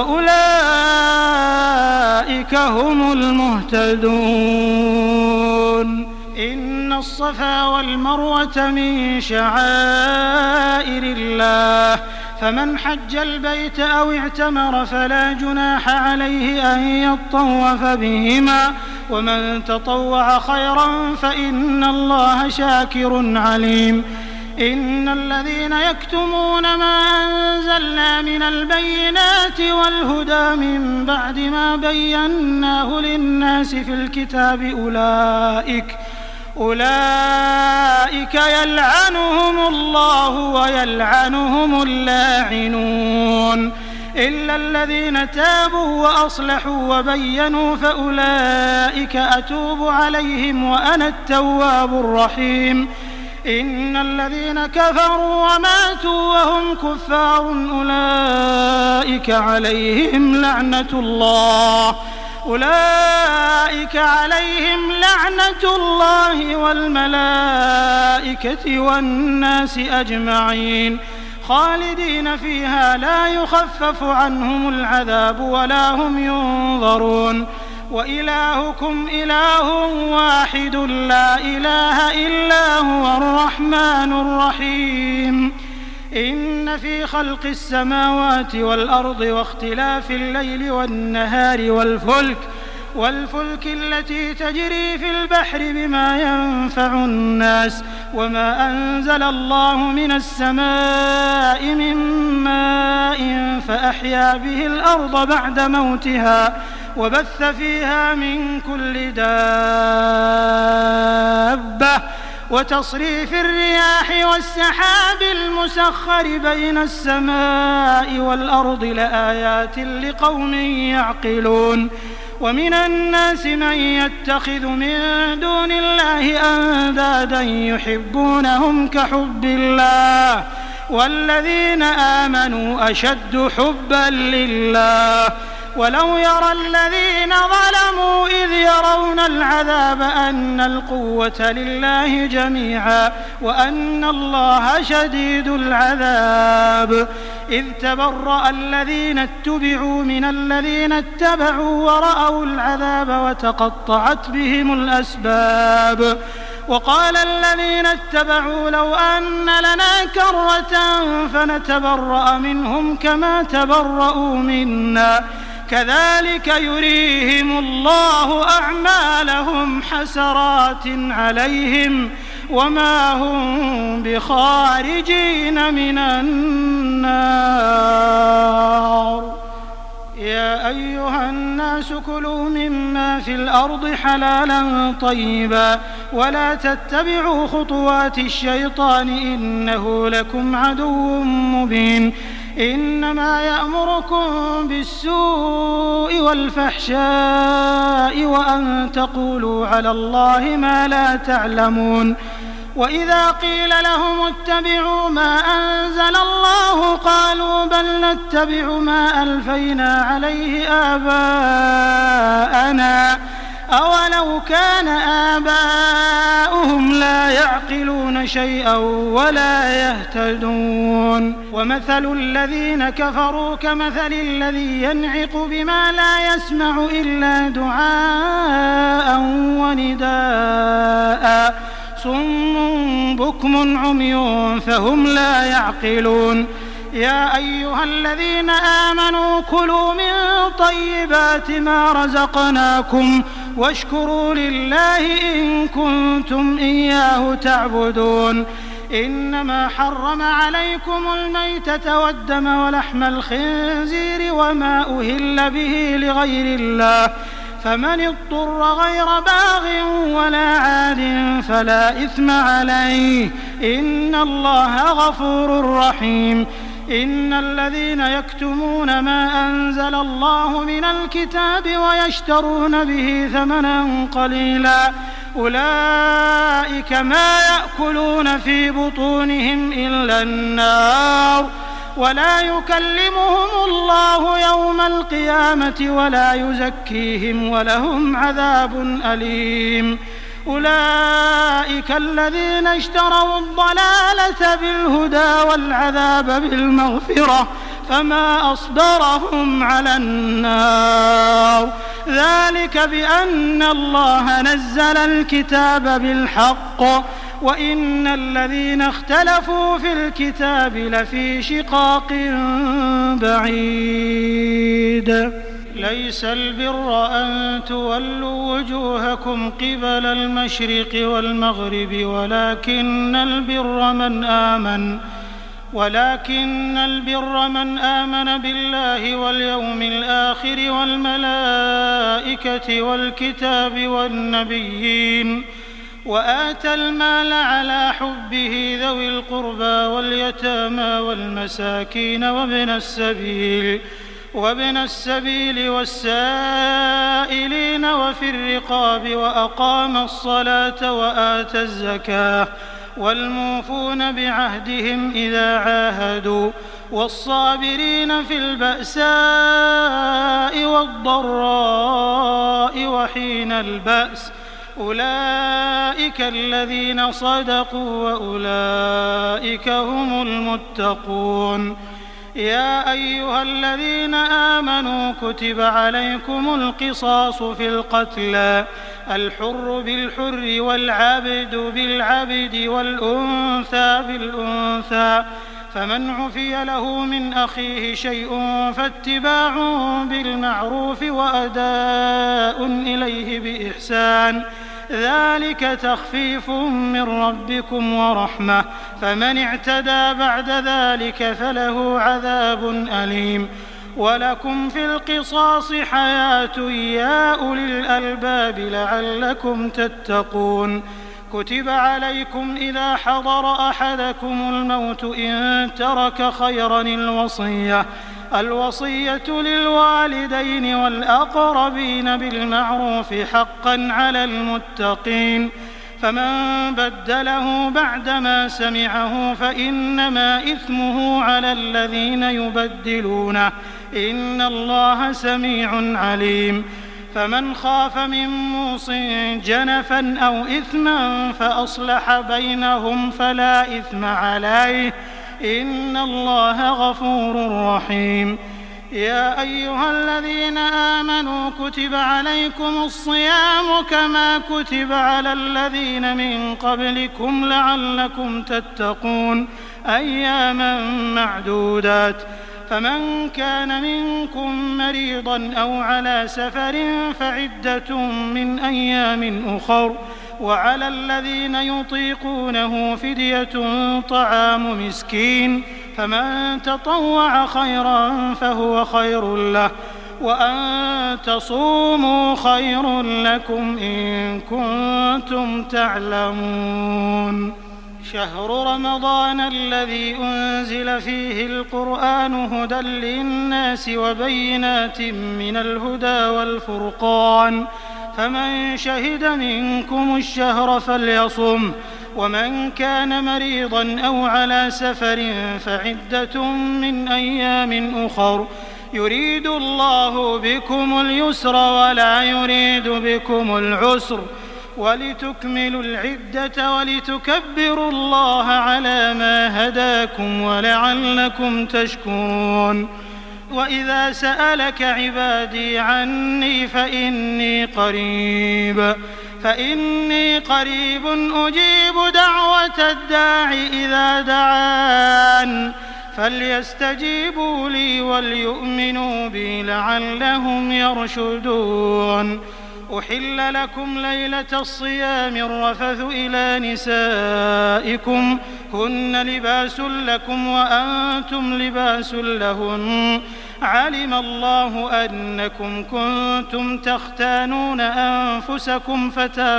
وأولئك هم المهتدون إن الصفا والمروة من شعائر الله فمن حج البيت أو اعتمر فلا جناح عليه أن يطوف بهما ومن تطوع خيرا فإن الله شاكر عليم إن الذين يكتمون ما أنزلنا من البينات والهدى من بعد ما بيناه للناس في الكتاب أولئك يلعنهم الله ويلعنهم اللاعنون إلا الذين تابوا وأصلحوا وبينوا فأولئك أتوب عليهم وأنا التواب الرحيم إن الذين كفروا وماتوا وهم كفار أولئك عليهم لعنة الله والملائكة والناس أجمعين خالدين فيها لا يخفف عنهم العذاب ولا هم ينظرون وإلهكم إله واحد لا إله إلا هو الرحمن الرحيم إن في خلق السماوات والأرض واختلاف الليل والنهار والفلك التي تجري في البحر بما ينفع الناس وما أنزل الله من السماء من ماء فأحيا به الأرض بعد موتها وبث فيها من كل دابة وتصريف الرياح والسحاب المسخر بين السماء والأرض لآيات لقوم يعقلون ومن الناس من يتخذ من دون الله أندادا يحبونهم كحب الله والذين آمنوا أشد حبا لله ولو يرى الذين ظلموا إذ يرون العذاب أن القوة لله جميعا وأن الله شديد العذاب إذ تبرأ الذين اتبعوا من الذين اتبعوا ورأوا العذاب وتقطعت بهم الأسباب وقال الذين اتبعوا لو أن لنا كرة فنتبرأ منهم كما تبرأوا منا كذلك يريهم الله أعمالهم حسرات عليهم وما هم بخارجين من النار يا أيها الناس كلوا مما في الأرض حلالا طيبا ولا تتبعوا خطوات الشيطان إنه لكم عدو مبين إنما يأمركم بالسوء والفحشاء وأن تقولوا على الله ما لا تعلمون وإذا قيل لهم اتبعوا ما أنزل الله قالوا بل نتبع ما ألفينا عليه آباءنا أولو كان آباؤهم لا يعقلون شيئا ولا يهتدون ومثل الذين كفروا كمثل الذي ينعق بما لا يسمع إلا دعاء ونداء صم بكم عمي فهم لا يعقلون يا أيها الذين آمنوا كلوا من طيبات ما رزقناكم واشكروا لله إن كنتم إياه تعبدون إنما حرم عليكم الميتة والدم ولحم الخنزير وما أهل به لغير الله فمن اضطر غير باغ ولا عاد فلا إثم عليه إن الله غفور رحيم إن الذين يكتمون ما أنزل الله من الكتاب ويشترون به ثمنا قليلا أولئك ما يأكلون في بطونهم إلا النار ولا يكلمهم الله يوم القيامة ولا يزكيهم ولهم عذاب أليم أولئك الذين اشتروا الضلالة بالهدى والعذاب بالمغفرة فما أصبرهم على النار ذلك بأن الله نزل الكتاب بالحق وإن الذين اختلفوا في الكتاب لفي شقاق بعيد ليس البر أن تولوا وجوهكم قبل المشرق والمغرب ولكن البر من آمن بالله واليوم الآخر والملائكة والكتاب والنبيين وآتى المال على حبه ذوي القربى واليتامى والمساكين وابن السبيل والسائلين وفي الرقاب وأقام الصلاة وآتى الزكاة والموفون بعهدهم إذا عاهدوا والصابرين في البأساء والضراء وحين البأس أولئك الذين صدقوا وأولئك هم المتقون يا أيها الذين آمنوا كتب عليكم القصاص في القتلى الحر بالحر والعبد بالعبد والأنثى بالأنثى فمن عفي له من أخيه شيء فاتباع بالمعروف وأداء إليه بإحسان ذلك تخفيف من ربكم ورحمة فمن اعتدى بعد ذلك فله عذاب أليم ولكم في القصاص حياة يا أولي الألباب لعلكم تتقون كتب عليكم إذا حضر أحدكم الموت إن ترك خيرا الوصية للوالدين والأقربين بالمعروف حقا على المتقين فمن بدله بعدما سمعه فإنما إثمه على الذين يبدلونه إن الله سميع عليم فمن خاف من موص جنفا أو إثما فأصلح بينهم فلا إثم عليه إن الله غفور رحيم يا أيها الذين آمنوا كتب عليكم الصيام كما كتب على الذين من قبلكم لعلكم تتقون أياما معدودات فمن كان منكم مريضا أو على سفر فعدة من أيام أخر وعلى الذين يطيقونه فدية طعام مسكين فمن تطوع خيرا فهو خير له وأن تصوموا خير لكم إن كنتم تعلمون شهر رمضان الذي أنزل فيه القرآن هدى للناس وبينات من الهدى والفرقان فمن شهد منكم الشهر فليصم ومن كان مريضا أو على سفر فعدة من أيام أخر يريد الله بكم اليسر ولا يريد بكم العسر ولتكملوا العدة ولتكبروا الله على ما هداكم ولعلكم تشكرون وإذا سألك عبادي عني فإني قريب أجيب دعوة الداع إذا دعان فليستجيبوا لي وليؤمنوا بي لعلهم يرشدون أحل لكم ليلة الصيام الرفث إلى نسائكم هن لباس لكم وأنتم لباس لهن علم الله أنكم كنتم تختانون أنفسكم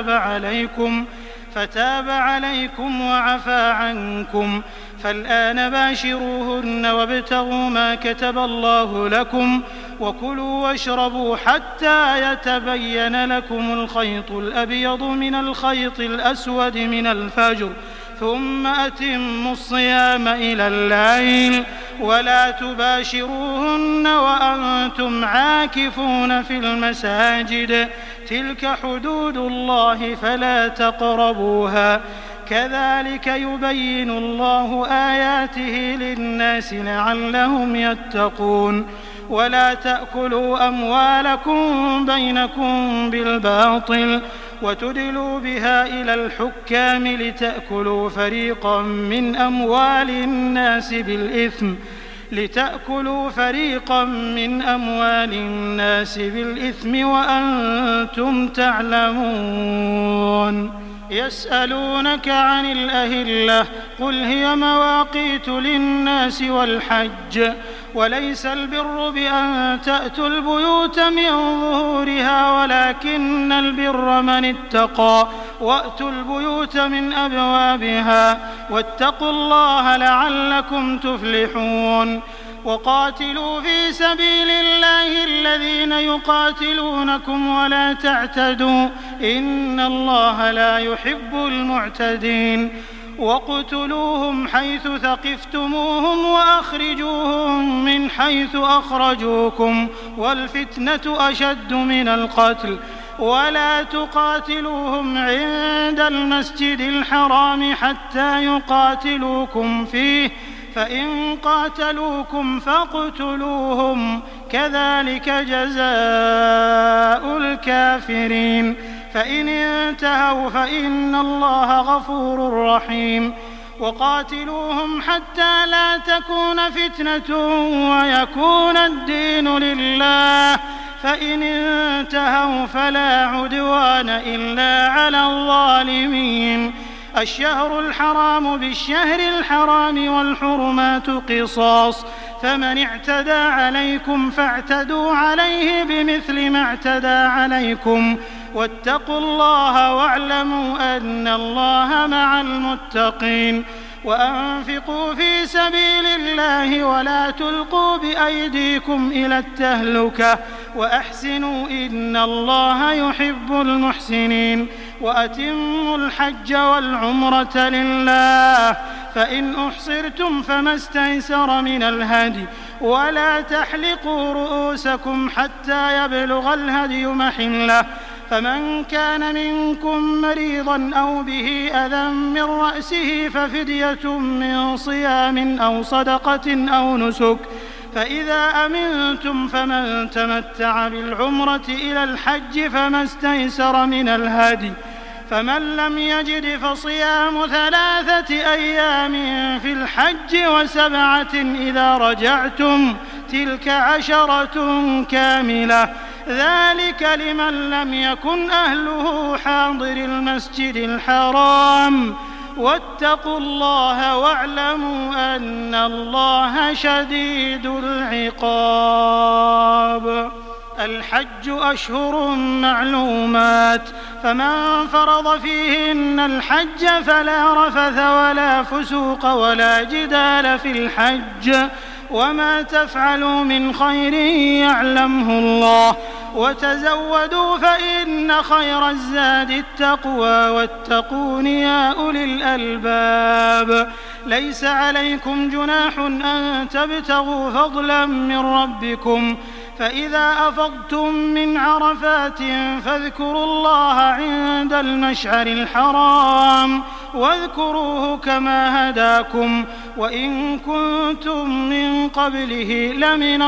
فتاب عليكم وعفى عنكم فالآن باشروهن وابتغوا ما كتب الله لكم وكلوا واشربوا حتى يتبين لكم الخيط الأبيض من الخيط الأسود من الفجر ثم أتموا الصيام إلى الليل ولا تباشروهن وأنتم عاكفون في المساجد تلك حدود الله فلا تقربوها كذلك يبين الله آياته للناس لعلهم يتقون ولا تأكلوا أموالكم بينكم بالباطل وتدلوا بها إلى الحكام لتأكلوا فريقا من أموال الناس بالإثم وأنتم تعلمون يسألونك عن الأهلة قل هي مواقيت للناس والحج وليس البر بأن تأتوا البيوت من ظهورها ولكن البر من اتقى وأتوا البيوت من أبوابها واتقوا الله لعلكم تفلحون وقاتلوا في سبيل الله الذين يقاتلونكم ولا تعتدوا إن الله لا يحب المعتدين واقتلوهم حيث ثقفتموهم وأخرجوهم من حيث أخرجوكم والفتنة أشد من القتل ولا تقاتلوهم عند المسجد الحرام حتى يقاتلوكم فيه فإن قاتلوكم فاقتلوهم كذلك جزاء الكافرين فإن انتهوا فإن الله غفور رحيم وقاتلوهم حتى لا تكون فتنة ويكون الدين لله فإن انتهوا فلا عدوان إلا على الظالمين الشهر الحرام بالشهر الحرام والحرمات قصاص فمن اعتدى عليكم فاعتدوا عليه بمثل ما اعتدى عليكم واتقوا الله واعلموا أن الله مع المتقين وأنفقوا في سبيل الله ولا تلقوا بأيديكم إلى التهلكة وأحسنوا إن الله يحب المحسنين وأتموا الحج والعمرة لله فإن أحصرتم فما استيسر من الهدي ولا تحلقوا رؤوسكم حتى يبلغ الهدي محله فمن كان منكم مريضا أو به أذى من رأسه ففدية من صيام أو صدقة أو نسك فإذا أمنتم فمن تمتع بالعمرة إلى الحج فما استيسر من الهدي فمن لم يجد فصيام 3 أيام في الحج و7 إذا رجعتم تلك 10 كاملة ذلك لمن لم يكن أهله حاضر المسجد الحرام واتقوا الله واعلموا أن الله شديد العقاب الحج أشهر معلومات فمن فرض فيهن الحج فلا رفث ولا فسوق ولا جدال في الحج وما تفعلوا من خير يعلمه الله وتزودوا فإن خير الزاد التقوى واتقون يا أولي الألباب ليس عليكم جناح أن تبتغوا فضلا من ربكم فإذا أفضتم من عرفات فاذكروا الله عند المشعر الحرام واذكروه كما هداكم وإن كنتم من قبله لمن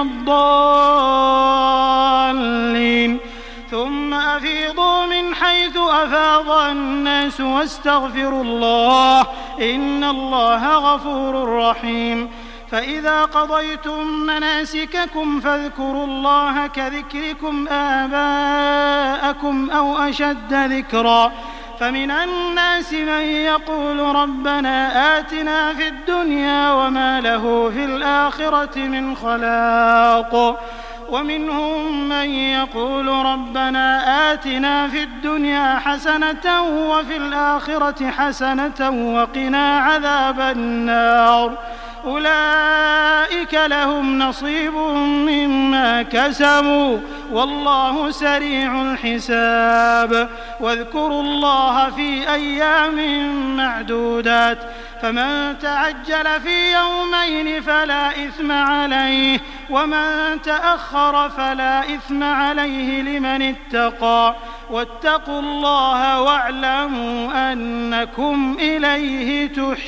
الضالين ثم أفيضوا من حيث أفاض الناس واستغفروا الله إن الله غفور رحيم فإذا قضيتم مناسككم فاذكروا الله كذكركم آباءكم أو أشد ذكرا فمن الناس من يقول ربنا آتنا في الدنيا وما له في الآخرة من خلاق ومنهم من يقول ربنا آتنا في الدنيا حسنة وفي الآخرة حسنة وقنا عذاب النار أولئك لهم نصيب مما كسبوا والله سريع الحساب. واذكروا الله في أيام معدودات فمن تعجل في يومين فلا إثم عليه ومن تأخر فلا إثم عليه لمن اتقى واتقوا الله واعلموا أنكم إليه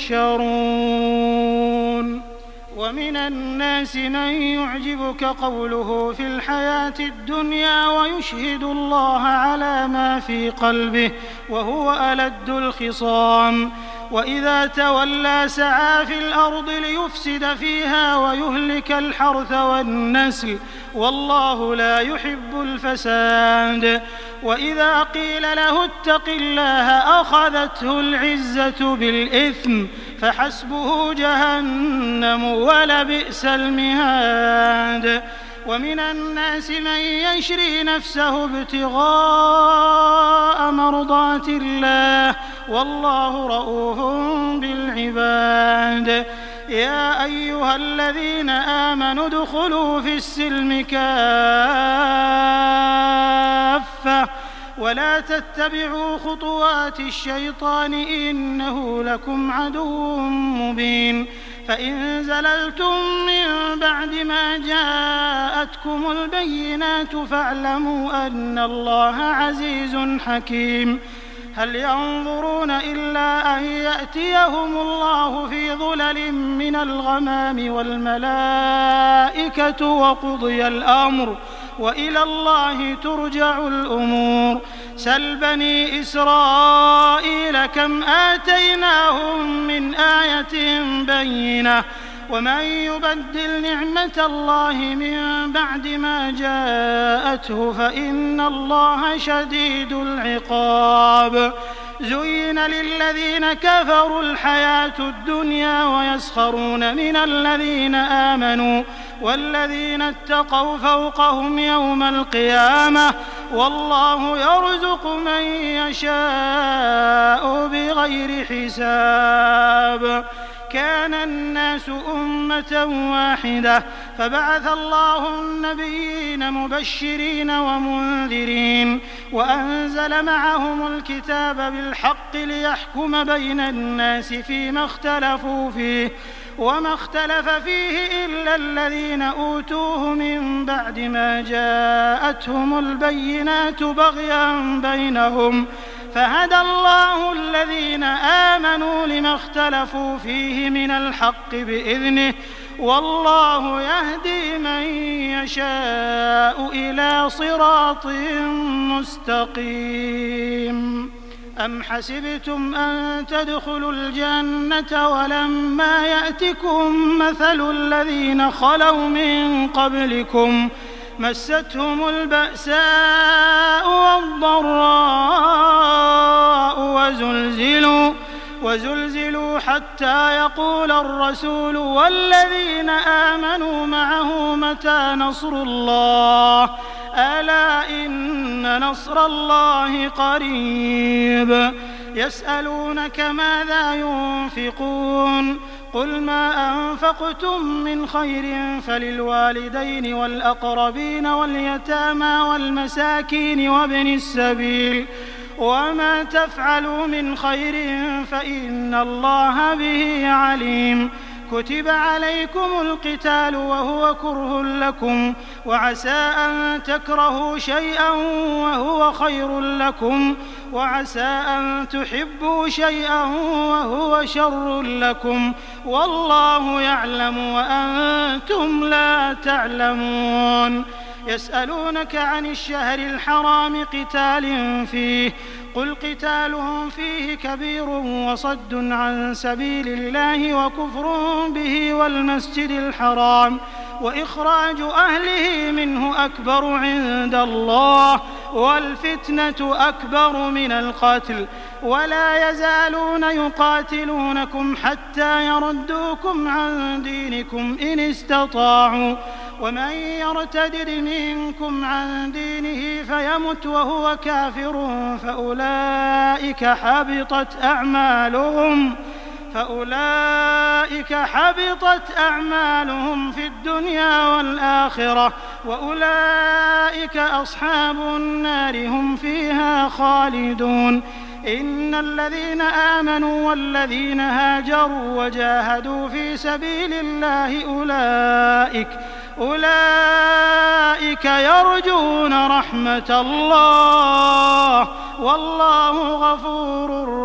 تحشرون. ومن الناس من يعجبك قوله في الحياة الدنيا ويشهد الله على ما في قلبه وهو ألد الخصام وإذا تولى سعى في الأرض ليفسد فيها ويهلك الحرث والنسل والله لا يحب الفساد. وإذا قيل له اتق الله أخذته العزة بالإثم فحسبه جهنم ولبئس المهاد. ومن الناس من يشري نفسه ابتغاء مرضات الله والله رؤوف بالعباد. يا أيها الذين آمنوا ادخلوا في السلم كافة ولا تتبعوا خطوات الشيطان إنه لكم عدو مبين. فإن زللتم من بعد ما جاءتكم البينات فاعلموا أن الله عزيز حكيم. هل ينظرون إلا أن يأتيهم الله في ظلل من الغمام والملائكة وقضي الأمر وإلى الله ترجع الأمور. سل بني إسرائيل كم آتيناهم من آية بينة ومن يبدل نعمة الله من بعد ما جاءته فإن الله شديد العقاب. زين للذين كفروا الحياة الدنيا ويسخرون من الذين آمنوا والذين اتقوا فوقهم يوم القيامة والله يرزق من يشاء بغير حساب. كان الناس أمة واحدة فبعث الله النبيين مبشرين ومنذرين وأنزل معهم الكتاب بالحق ليحكم بين الناس فيما اختلفوا فيه وما اختلف فيه إلا الذين أوتوه من بعد ما جاءتهم البينات بغيا بينهم فهدى الله الذين آمنوا لما اختلفوا فيه من الحق بإذنه والله يهدي من يشاء إلى صراط مستقيم. أم حسبتم أن تدخلوا الجنة ولما يأتكم مثل الذين خلوا من قبلكم مستهم البأساء والضراء وزلزلوا حتى يقول الرسول والذين آمنوا معه متى نصر الله ألا إن نصر الله قريب. يسألونك ماذا ينفقون قل ما أنفقتم من خير فللوالدين والأقربين واليتامى والمساكين وابن السبيل وما تفعلوا من خير فإن الله به عليم. كتب عليكم القتال وهو كره لكم وعسى أن تكرهوا شيئا وهو خير لكم وعسى أن تحبوا شيئا وهو شر لكم والله يعلم وأنتم لا تعلمون. يسألونك عن الشهر الحرام قتال فيه قل قتال فيه كبير وصد عن سبيل الله وكفر به والمسجد الحرام وإخراج أهله منه أكبر عند الله والفتنة أكبر من القتل ولا يزالون يقاتلونكم حتى يردوكم عن دينكم إن استطاعوا ومن يرتد منكم عن دينه فيمت وهو كافر فأولئك حبطت فأولئك حبطت أعمالهم في الدنيا والآخرة وأولئك أصحاب النار هم فيها خالدون. إن الذين آمنوا والذين هاجروا وجاهدوا في سبيل الله أولئك يرجون رحمة الله والله غفور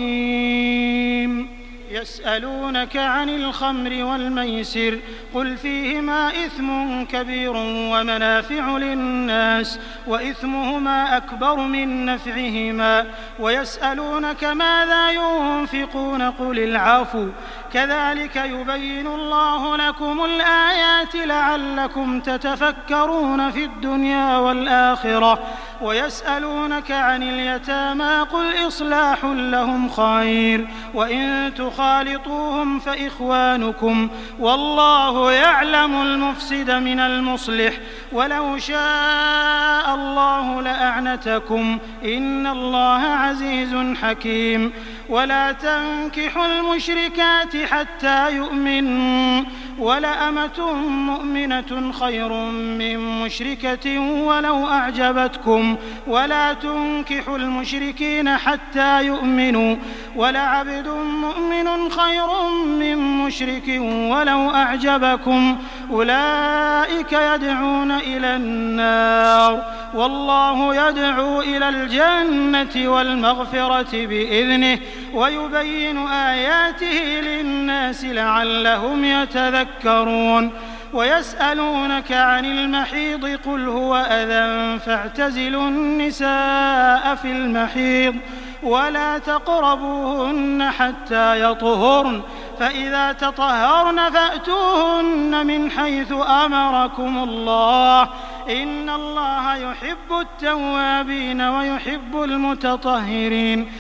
رحيم. يسألونك عن الخمر والميسر قل فيهما إثم كبير ومنافع للناس وإثمهما أكبر من نفعهما ويسألونك ماذا ينفقون قل العفو كذلك يبين الله لكم الآيات لعلكم تتفكرون في الدنيا والآخرة. ويسألونك عن اليتامى قل إصلاح لهم خير وإن تخالطوهم فإخوانكم والله يعلم المفسد من المصلح ولو شاء الله لأعنتكم إن الله عزيز حكيم. ولا تنكحوا المشركات حتى يؤمنوا ولأمة مؤمنة خير من مشركة ولو أعجبتكم ولا تنكحوا المشركين حتى يؤمنوا ولعبد مؤمن خير من مشرك ولو أعجبكم أولئك يدعون إلى النار والله يدعو إلى الجنة والمغفرة بإذنه ويبين آياته للناس لعلهم يتذكرون. ويسألونك عن المحيض قل هو أذى فاعتزلوا النساء في المحيض ولا تقربوهن حتى يطهرن فإذا تطهرن فأتوهن من حيث أمركم الله إن الله يحب التوابين ويحب المتطهرين.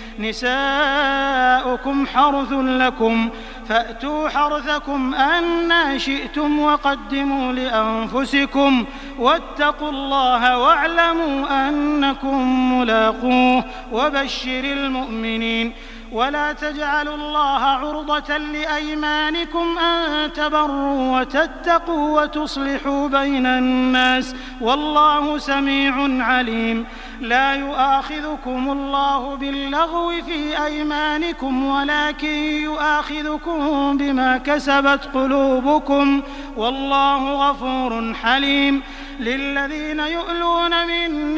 نساؤكم حرث لكم فأتوا حرثكم أنى شئتم وقدموا لأنفسكم واتقوا الله واعلموا أنكم ملاقوه وبشر المؤمنين. ولا تجعلوا الله عرضة لأيمانكم أن تبروا وتتقوا وتصلحوا بين الناس والله سميع عليم. لا يؤاخذكم الله باللغو في أيمانكم ولكن يؤاخذكم بما كسبت قلوبكم والله غفور حليم. للذين يؤلون من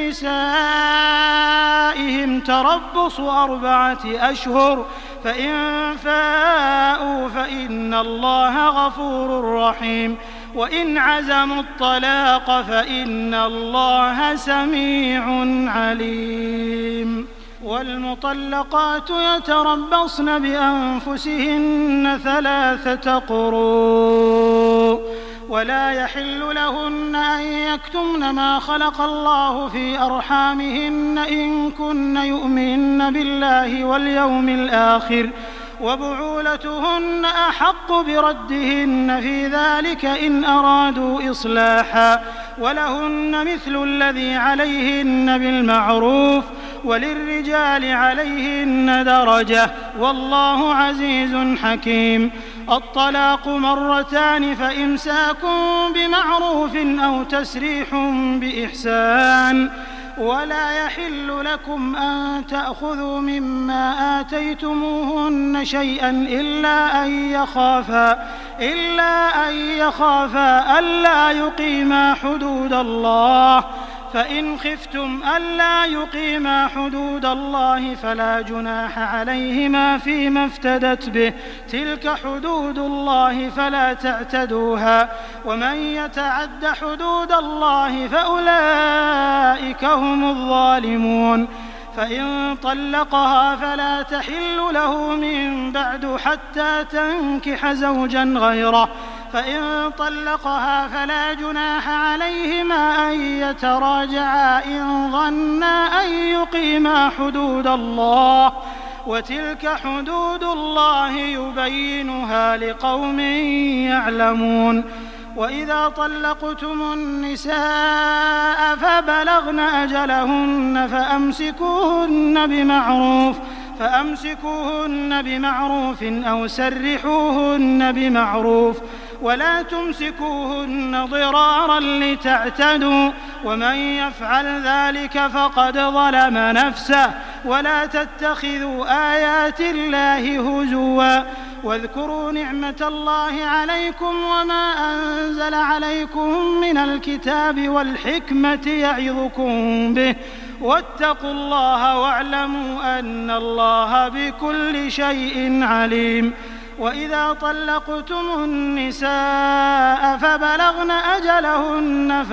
نسائهم تربص 4 أشهر فإن فاءوا فإن الله غفور رحيم وإن عزموا الطلاق فإن الله سميع عليم. والمطلقات يتربصن بأنفسهن 3 قروء ولا يحل لهن أن يكتمن ما خلق الله في أرحامهن إن كن يؤمن بالله واليوم الآخر وبعولتهن أحق بردهن في ذلك إن أرادوا إصلاحا ولهن مثل الذي عليهن بالمعروف وللرجال عليهن درجة والله عزيز حكيم. الطلاق 2 فإمساك بمعروف أو تسريح بإحسان ولا يحل لكم أن تأخذوا مما آتيتموهن شيئا إلا أن يخافا ألا يقيما حدود الله فإن خفتم ألا يقيما حدود الله فلا جناح عليهما فيما افتدت به تلك حدود الله فلا تعتدوها ومن يتعد حدود الله فأولئك هم الظالمون. فإن طلقها فلا تحل له من بعد حتى تنكح زوجا غيره فإن طلقها فلا جناح عليهما أن يتراجعا إن ظنا أن يقيما حدود الله وتلك حدود الله يبينها لقوم يعلمون. وإذا طلقتم النساء فبلغن أجلهن فأمسكوهن بمعروف فأمسكوهن بمعروف أو سرحوهن بمعروف ولا تمسكوهن ضرارا لتعتدوا ومن يفعل ذلك فقد ظلم نفسه ولا تتخذوا آيات الله هزوا واذكروا نعمة الله عليكم وما أنزل عليكم من الكتاب والحكمة يعظكم به واتقوا الله واعلموا أن الله بكل شيء عليم. وإذا طلقتم النساء فبلغن أجلهن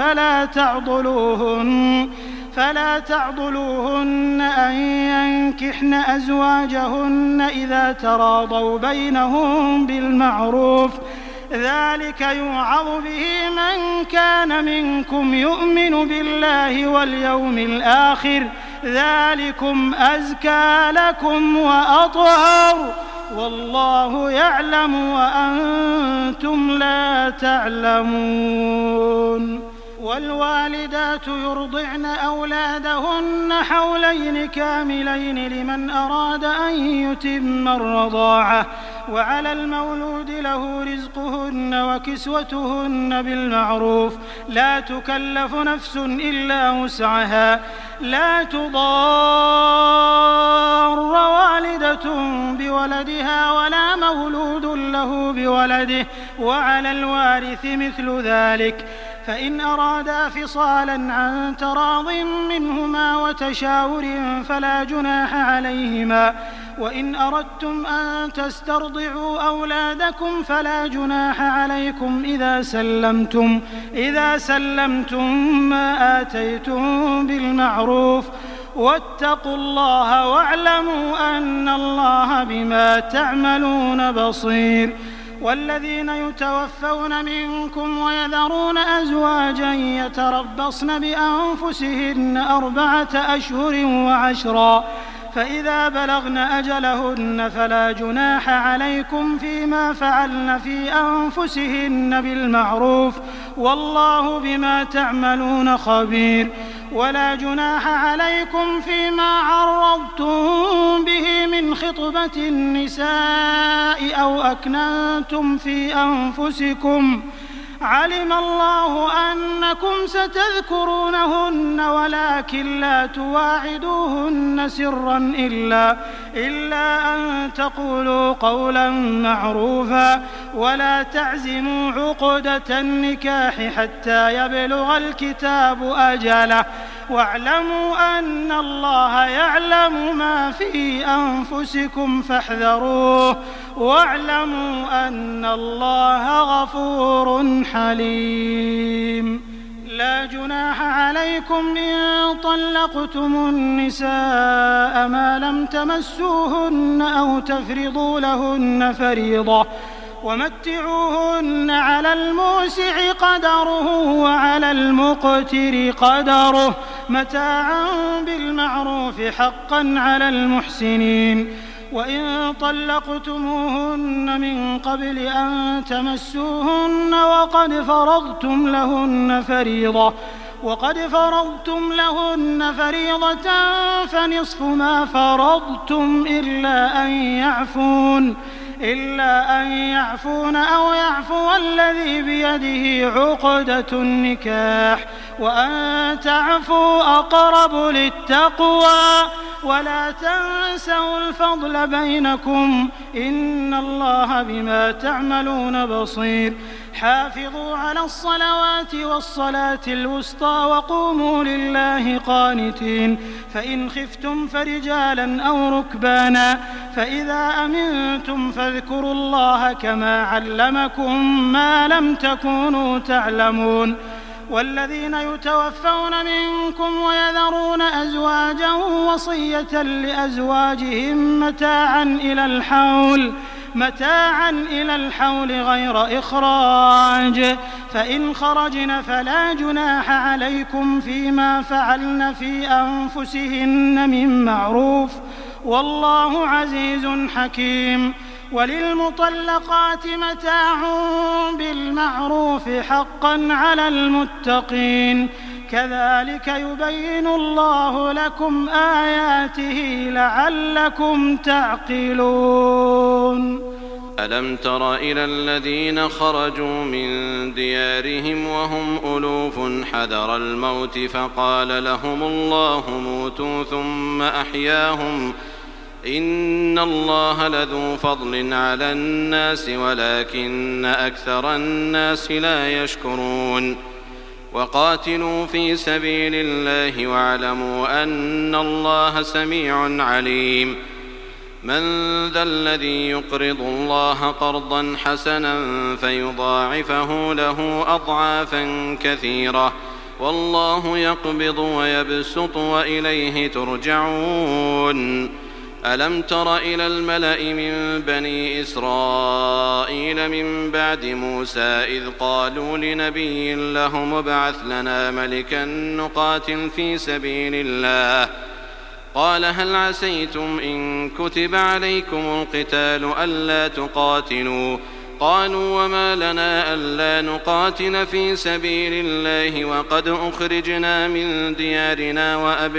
فلا تعضلوهن أن ينكحن أزواجهن إذا تراضوا بينهم بالمعروف ذلك يوعظ به من كان منكم يؤمن بالله واليوم الآخر ذلكم أزكى لكم وأطهر والله يعلم وأنتم لا تعلمون. والوالدات يرضعن أولادهن حولين كاملين لمن أراد أن يتم الرضاعة وعلى المولود له رزقهن وكسوتهن بالمعروف لا تكلف نفس إلا وسعها لا تضار والدة بولدها ولا مولود له بولده وعلى الوارث مثل ذلك فإن أرادا فصالا عن تراض منهما وتشاور فلا جناح عليهما وإن أردتم أن تسترضعوا أولادكم فلا جناح عليكم إذا سلمتم ما آتيتم بالمعروف واتقوا الله واعلموا أن الله بما تعملون بصير. والذين يتوفون منكم ويذرون أزواجا يتربصن بأنفسهن 4 أشهر و10 فإذا بلغن أجلهن فلا جناح عليكم فيما فعلن في أنفسهن بالمعروف والله بما تعملون خبير. ولا جناح عليكم فيما عرضتم به من خطبة النساء أو أكننتم في أنفسكم علم الله أنكم ستذكرونهن ولكن لا تواعدوهن سرا إلا أن تقولوا قولا معروفا ولا تعزموا عقدة النكاح حتى يبلغ الكتاب أجله واعلموا أن الله يعلم ما في أنفسكم فاحذروه واعلموا أن الله غفور حليم. لا جناح عليكم إن طلقتم النساء ما لم تمسوهن أو تفرضوا لهن فريضة ومتعوهن على الموسع قدره وعلى المقتر قدره متاعا بالمعروف حقا على المحسنين. وإن طلقتموهن من قبل أن تمسوهن وقد فرضتم لهن فريضة فنصف ما فرضتم إلا أن يعفون أو يعفو الذي بيده عقدة النكاح وأن تعفوا أقرب للتقوى ولا تنسوا الفضل بينكم إن الله بما تعملون بصير. حافظوا على الصلوات والصلاة الوسطى وقوموا لله قانتين فإن خفتم فرجالا أو ركبانا فإذا أمنتم فاذكروا الله كما علمكم ما لم تكونوا تعلمون. والذين يتوفون منكم ويذرون أزواجا وصية لأزواجهم متاعا إلى الحول غير إخراج فإن خرجن فلا جناح عليكم فيما فعلن في أنفسهن من معروف والله عزيز حكيم. وللمطلقات متاع بالمعروف حقا على المتقين كذلك يبين الله لكم آياته لعلكم تعقلون. ألم تر إلى الذين خرجوا من ديارهم وهم ألوف حذر الموت فقال لهم الله موتوا ثم أحياهم إن الله لذو فضل على الناس ولكن أكثر الناس لا يشكرون. وقاتلوا في سبيل الله واعلموا أن الله سميع عليم. من ذا الذي يقرض الله قرضا حسنا فيضاعفه له أضعافا كثيرة والله يقبض ويبسط وإليه ترجعون. ألم تر إلى الملأ من بني إسرائيل من بعد موسى إذ قالوا لنبي لهم ابعث لنا ملكا نقاتل في سبيل الله قال هل عسيتم إن كتب عليكم القتال ألا تقاتلوا قالوا وما لنا ألا نقاتل في سبيل الله وقد أخرجنا من ديارنا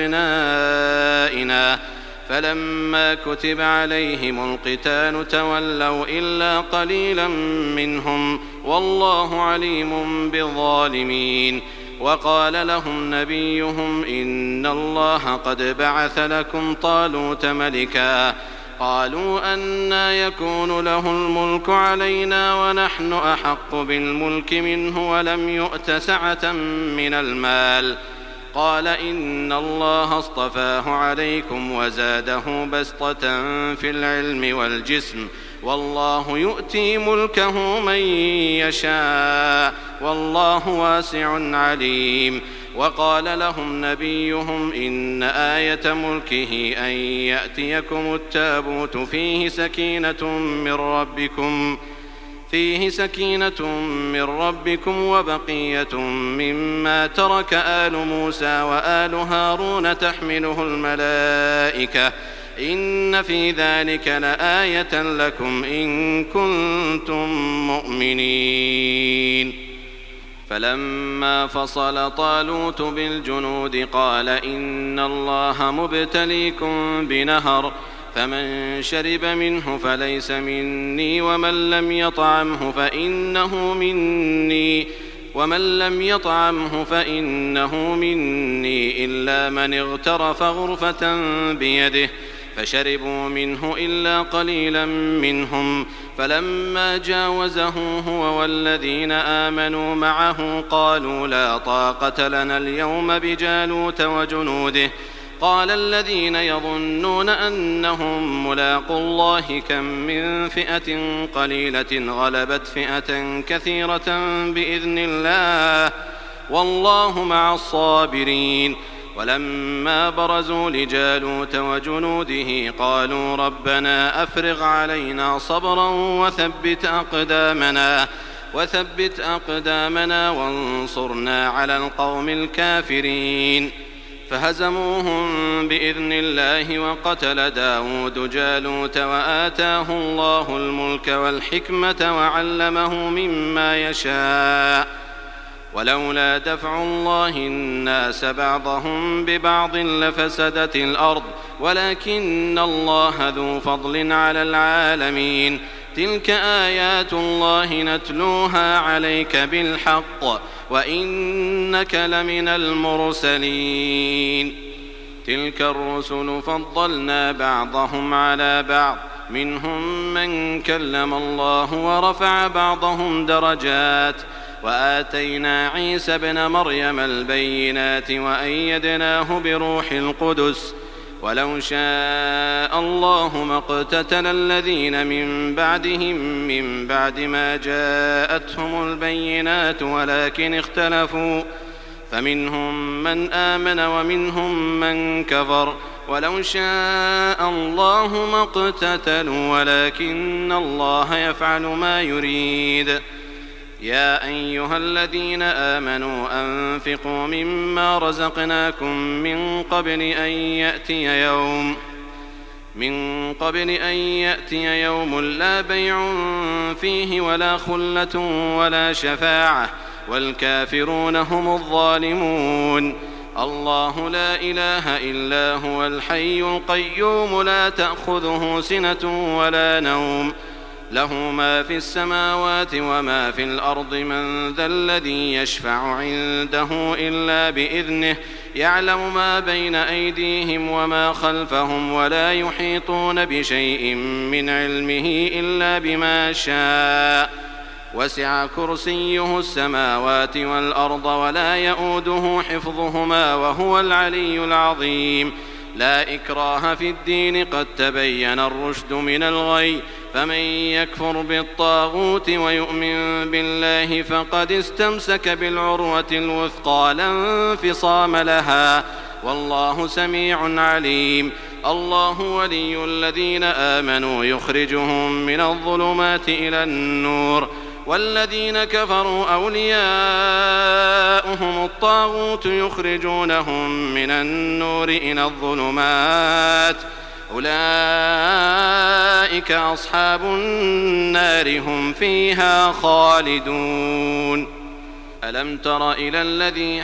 وأبنائنا فلما كتب عليهم القتال تولوا إلا قليلا منهم والله عليم بالظالمين. وقال لهم نبيهم إن الله قد بعث لكم طالوت ملكا قالوا أنى يكون له الملك علينا ونحن أحق بالملك منه ولم يؤت سعة من المال قال إن الله اصطفاه عليكم وزاده بسطة في العلم والجسم والله يؤتي ملكه من يشاء والله واسع عليم. وقال لهم نبيهم إن آية ملكه أن يأتيكم التابوت فيه سكينة من ربكم وبقية مما ترك آل موسى وآل هارون تحمله الملائكة إن في ذلك لآية لكم إن كنتم مؤمنين. فلما فصل طالوت بالجنود قال إن الله مبتليكم بنهر فمن شرب منه فليس مني ومن لم يطعمه فإنه مني إلا من اغترف غرفة بيده فشربوا منه إلا قليلا منهم فلما جاوزه هو والذين آمنوا معه قالوا لا طاقة لنا اليوم بجالوت وجنوده قال الذين يظنون أنهم ملاقو الله كم من فئة قليلة غلبت فئة كثيرة بإذن الله والله مع الصابرين. ولما برزوا لجالوت وجنوده قالوا ربنا أفرغ علينا صبرا وثبت أقدامنا وانصرنا على القوم الكافرين. فهزموهم بإذن الله وقتل داود جالوت وآتاه الله الملك والحكمة وعلمه مما يشاء ولولا دفع الله الناس بعضهم ببعض لفسدت الأرض ولكن الله ذو فضل على العالمين. تلك آيات الله نتلوها عليك بالحق وإنك لمن المرسلين. تلك الرسل فضلنا بعضهم على بعض منهم من كلم الله ورفع بعضهم درجات وآتينا عيسى ابن مريم البينات وأيدناه بروح القدس ولو شاء الله ما اقتتل الذين من بعدهم من بعد ما جاءتهم البينات ولكن اختلفوا فمنهم من آمن ومنهم من كفر ولو شاء الله ما اقتتلوا ولكن الله يفعل ما يريد. يا أيها الذين آمنوا أنفقوا مما رزقناكم من قبل أن يأتي يوم لا بيع فيه ولا خلة ولا شفاعة والكافرون هم الظالمون. الله لا إله إلا هو الحي القيوم لا تأخذه سنة ولا نوم له ما في السماوات وما في الأرض من ذا الذي يشفع عنده إلا بإذنه يعلم ما بين أيديهم وما خلفهم ولا يحيطون بشيء من علمه إلا بما شاء وسع كرسيه السماوات والأرض ولا يؤوده حفظهما وهو العلي العظيم. لا إكراه في الدين قد تبين الرشد من الغي فمن يكفر بالطاغوت ويؤمن بالله فقد استمسك بالعروة الوثقى لا انفصام لها والله سميع عليم. الله ولي الذين آمنوا يخرجهم من الظلمات إلى النور والذين كفروا أولياؤهم الطاغوت يخرجونهم من النور إلى الظلمات أولئك أصحاب النار هم فيها خالدون. ألم تر إلى الذي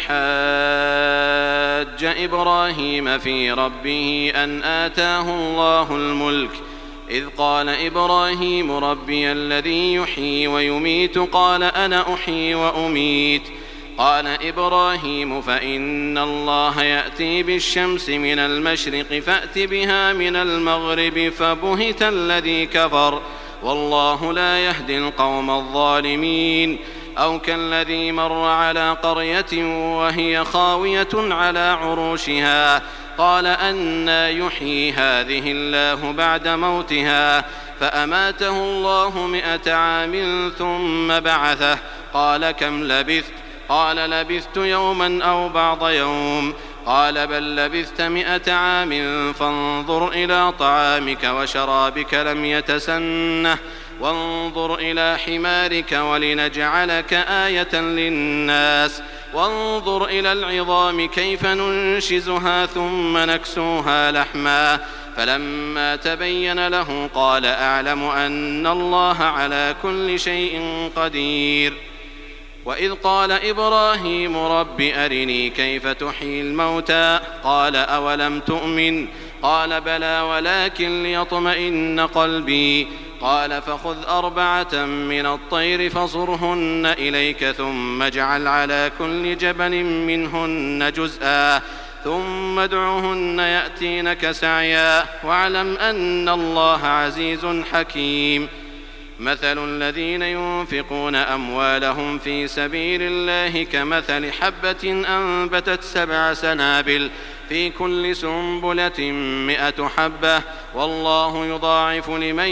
حاج إبراهيم في ربه أن آتاه الله الملك إذ قال إبراهيم ربي الذي يحيي ويميت قال أنا أحيي وأميت قال إبراهيم فإن الله يأتي بالشمس من المشرق فأت بها من المغرب فبهت الذي كفر والله لا يهدي القوم الظالمين. أو كالذي مر على قرية وهي خاوية على عروشها قال أنى يحيي هذه الله بعد موتها فأماته الله 100 عام ثم بعثه قال كم لبثت قال لبثت يوما أو بعض يوم قال بل لبثت 100 عام فانظر إلى طعامك وشرابك لم يتسنه وانظر إلى حمارك ولنجعلك آية للناس وانظر إلى العظام كيف ننشزها ثم نكسوها لحما فلما تبين له قال أعلم أن الله على كل شيء قدير. وإذ قال إبراهيم رب أرني كيف تحيي الموتى قال أولم تؤمن قال بلى ولكن ليطمئن قلبي قال فخذ 4 من الطير فصرهن إليك ثم اجعل على كل جبل منهن جزءا ثم ادعهن يأتينك سعيا واعلم أن الله عزيز حكيم. مثل الذين ينفقون أموالهم في سبيل الله كمثل حبة أنبتت 7 سنابل في كل سنبلة 100 حبة والله يضاعف لمن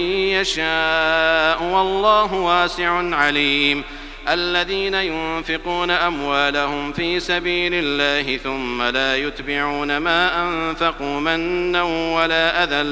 يشاء والله واسع عليم. الذين ينفقون أموالهم في سبيل الله ثم لا يتبعون ما أنفقوا منا ولا أذى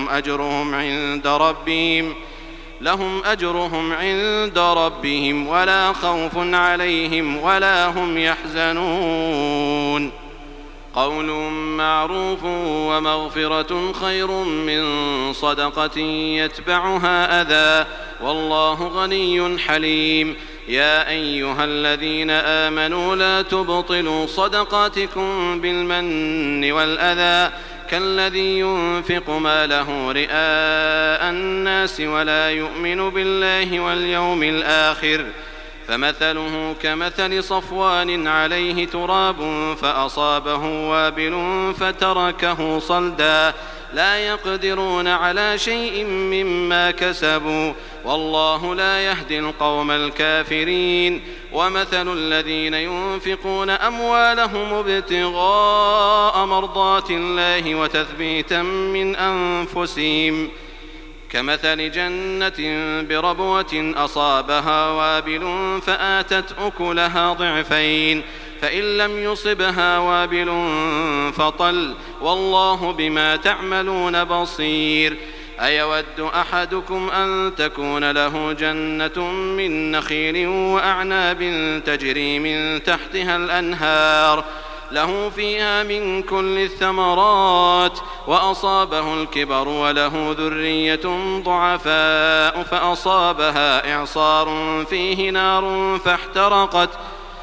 لهم أجرهم عند ربهم ولا خوف عليهم ولا هم يحزنون. قول معروف ومغفرة خير من صدقة يتبعها أذى والله غني حليم. يا أيها الذين آمنوا لا تبطلوا صدقاتكم بالمن والأذى كالذي ينفق ماله رئاء الناس ولا يؤمن بالله واليوم الآخر فمثله كمثل صفوان عليه تراب فأصابه وابل فتركه صلدا لا يقدرون على شيء مما كسبوا والله لا يهدي القوم الكافرين. ومثل الذين ينفقون أموالهم ابتغاء مرضات الله وتثبيتا من أنفسهم كمثل جنة بربوة أصابها وابل فآتت أكلها ضعفين فإن لم يصبها وابل فطل والله بما تعملون بصير. أيود أحدكم أن تكون له جنة من نخيل وأعناب تجري من تحتها الأنهار له فيها من كل الثمرات وأصابه الكبر وله ذرية ضعفاء فأصابها إعصار فيه نار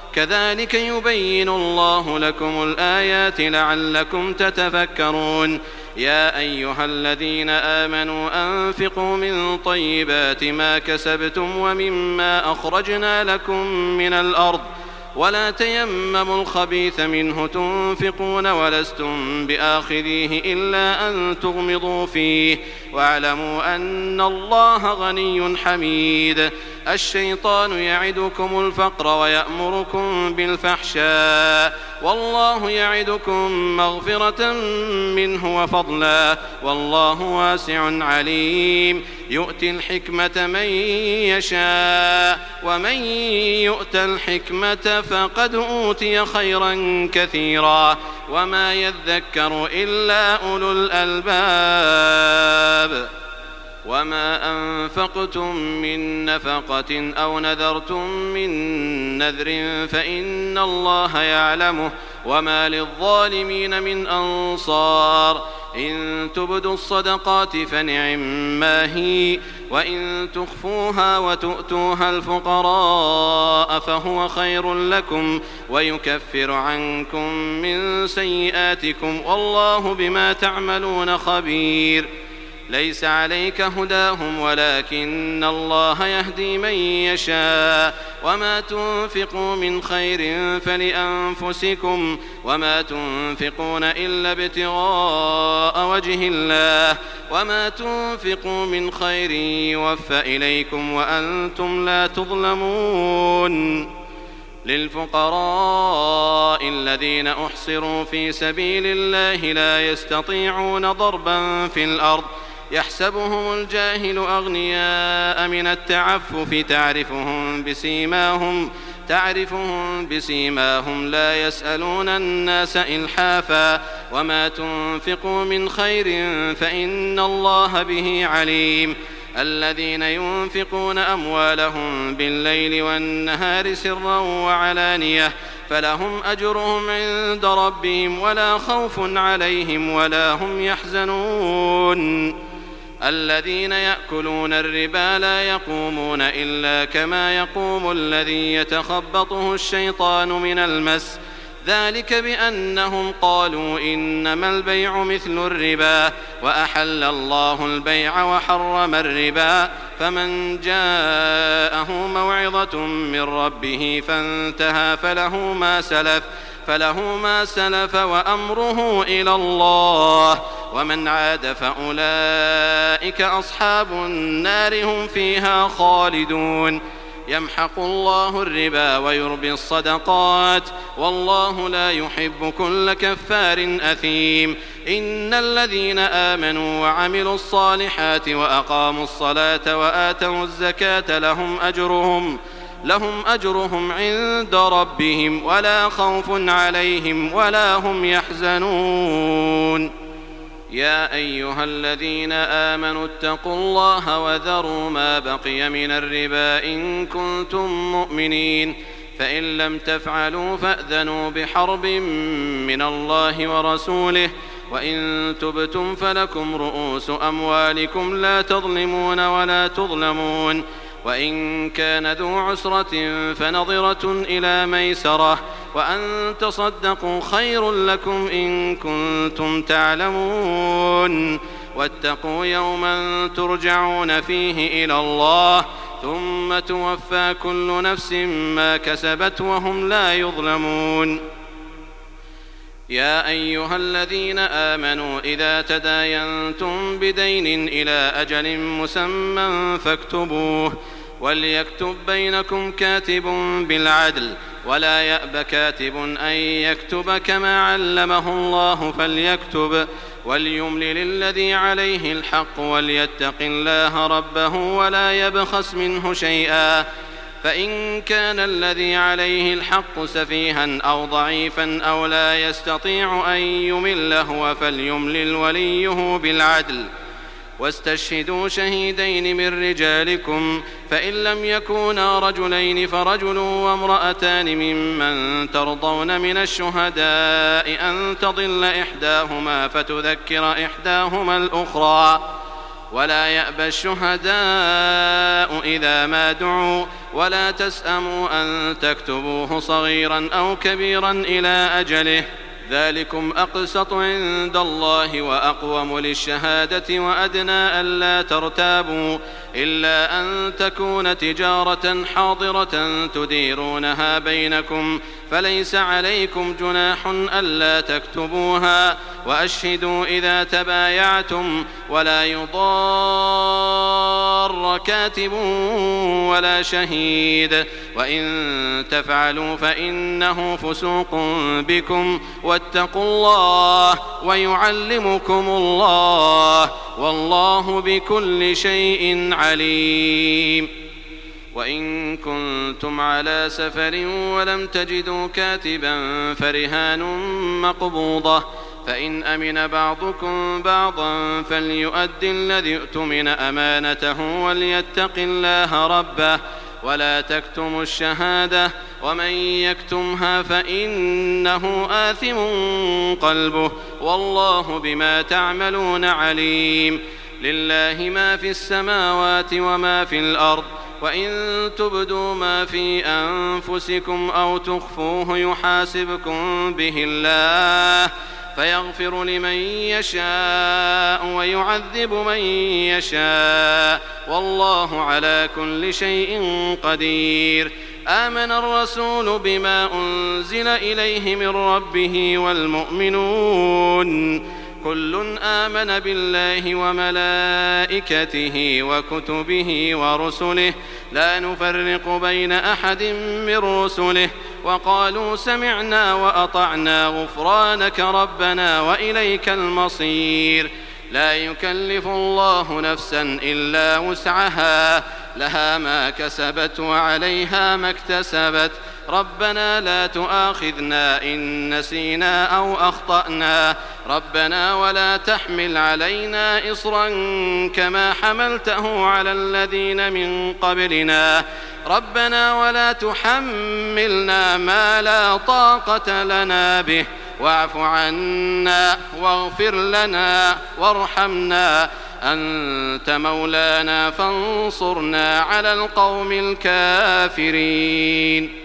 كذلك يبين الله لكم الآيات لعلكم تتفكرون. يا أيها الذين آمنوا أنفقوا من طيبات ما كسبتم ومما أخرجنا لكم من الأرض ولا تيمموا الخبيث منه تنفقون ولستم بآخذيه إلا أن تغمضوا فيه واعلموا أن الله غني حميد. الشيطان يعدكم الفقر ويأمركم بالفحشاء والله يعدكم مغفرة منه وفضلا والله واسع عليم. يؤتي الحكمة من يشاء ومن يؤت الحكمة فقد أوتي خيرا كثيرا وما يذكر إلا أولو الألباب. وما أنفقتم من نفقة أو نذرتم من نذر فإن الله يعلمه وما للظالمين من أنصار. إن تبدوا الصدقات فنعما هي وإن تخفوها وتؤتوها الفقراء فهو خير لكم ويكفر عنكم من سيئاتكم والله بما تعملون خبير. ليس عليك هداهم ولكن الله يهدي من يشاء وما تنفقوا من خير فلأنفسكم وما تنفقون إلا ابتغاء وجه الله وما تنفقوا من خير يوفى إليكم وأنتم لا تظلمون. للفقراء الذين أحصروا في سبيل الله لا يستطيعون ضربا في الأرض يحسبهم الجاهل أغنياء من التعفف تعرفهم بسيماهم لا يسألون الناس إلحافا وما تنفقوا من خير فإن الله به عليم. الذين ينفقون أموالهم بالليل والنهار سرا وعلانية فلهم أجرهم عند ربهم ولا خوف عليهم ولا هم يحزنون. الذين يأكلون الربا لا يقومون إلا كما يقوم الذي يتخبطه الشيطان من المس ذلك بأنهم قالوا إنما البيع مثل الربا وأحل الله البيع وحرم الربا فمن جاءه موعظة من ربه فانتهى فله ما سلف وأمره إلى الله ومن عاد فأولئك أصحاب النار هم فيها خالدون. يمحق الله الربا ويربي الصدقات والله لا يحب كل كفار أثيم. إن الذين آمنوا وعملوا الصالحات وأقاموا الصلاة وآتوا الزكاة لهم أجرهم عند ربهم ولا خوف عليهم ولا هم يحزنون. يا أيها الذين آمنوا اتقوا الله وذروا ما بقي من الربا إن كنتم مؤمنين فإن لم تفعلوا فأذنوا بحرب من الله ورسوله وإن تبتم فلكم رؤوس أموالكم لا تظلمون ولا تظلمون. وإن كان ذو عسرة فنظرة إلى ميسرة وأن تصدقوا خير لكم إن كنتم تعلمون. واتقوا يوما ترجعون فيه إلى الله ثم توفى كل نفس ما كسبت وهم لا يظلمون. يا أيها الذين آمنوا إذا تداينتم بدين إلى أجل مسمى فاكتبوه وليكتب بينكم كاتب بالعدل ولا يأب كاتب أن يكتب كما علمه الله فليكتب وليملل الذي عليه الحق وليتق الله ربه ولا يبخس منه شيئا فإن كان الذي عليه الحق سفيها أو ضعيفا أو لا يستطيع أن يمل هو فليملل وليه بالعدل واستشهدوا شهيدين من رجالكم فإن لم يكونا رجلين فرجل وامرأتان ممن ترضون من الشهداء أن تضل إحداهما فتذكر إحداهما الأخرى ولا يأبى الشهداء إذا ما دعوا ولا تسأموا أن تكتبوه صغيرا أو كبيرا إلى أجله ذلكم أقسط عند الله وأقوم للشهادة وأدنى ألا ترتابوا إلا أن تكون تجارة حاضرة تديرونها بينكم فليس عليكم جناح ألا تكتبوها وأشهدوا إذا تبايعتم ولا يضار كاتب ولا شهيد وإن تفعلوا فإنه فسوق بكم واتقوا الله ويعلمكم الله والله بكل شيء عليم. وإن كنتم على سفر ولم تجدوا كاتبا فرهان مقبوضة فإن أمن بعضكم بعضا فليؤدي الذي اؤتمن أمانته وليتق الله ربه ولا تكتموا الشهادة ومن يكتمها فإنه آثم قلبه والله بما تعملون عليم. لله ما في السماوات وما في الأرض وإن تبدوا ما في أنفسكم أو تخفوه يحاسبكم به الله فيغفر لمن يشاء ويعذب من يشاء والله على كل شيء قدير. آمن الرسول بما أنزل إليه من ربه والمؤمنون كل آمن بالله وملائكته وكتبه ورسله لا نفرق بين أحد من رسله وقالوا سمعنا وأطعنا غفرانك ربنا وإليك المصير. لا يكلف الله نفسا إلا وسعها لها ما كسبت وعليها ما اكتسبت ربنا لا تؤاخذنا إن نسينا أو أخطأنا ربنا ولا تحمل علينا إصرا كما حملته على الذين من قبلنا ربنا ولا تحملنا ما لا طاقة لنا به واعف عنا واغفر لنا وارحمنا أنت مولانا فانصرنا على القوم الكافرين.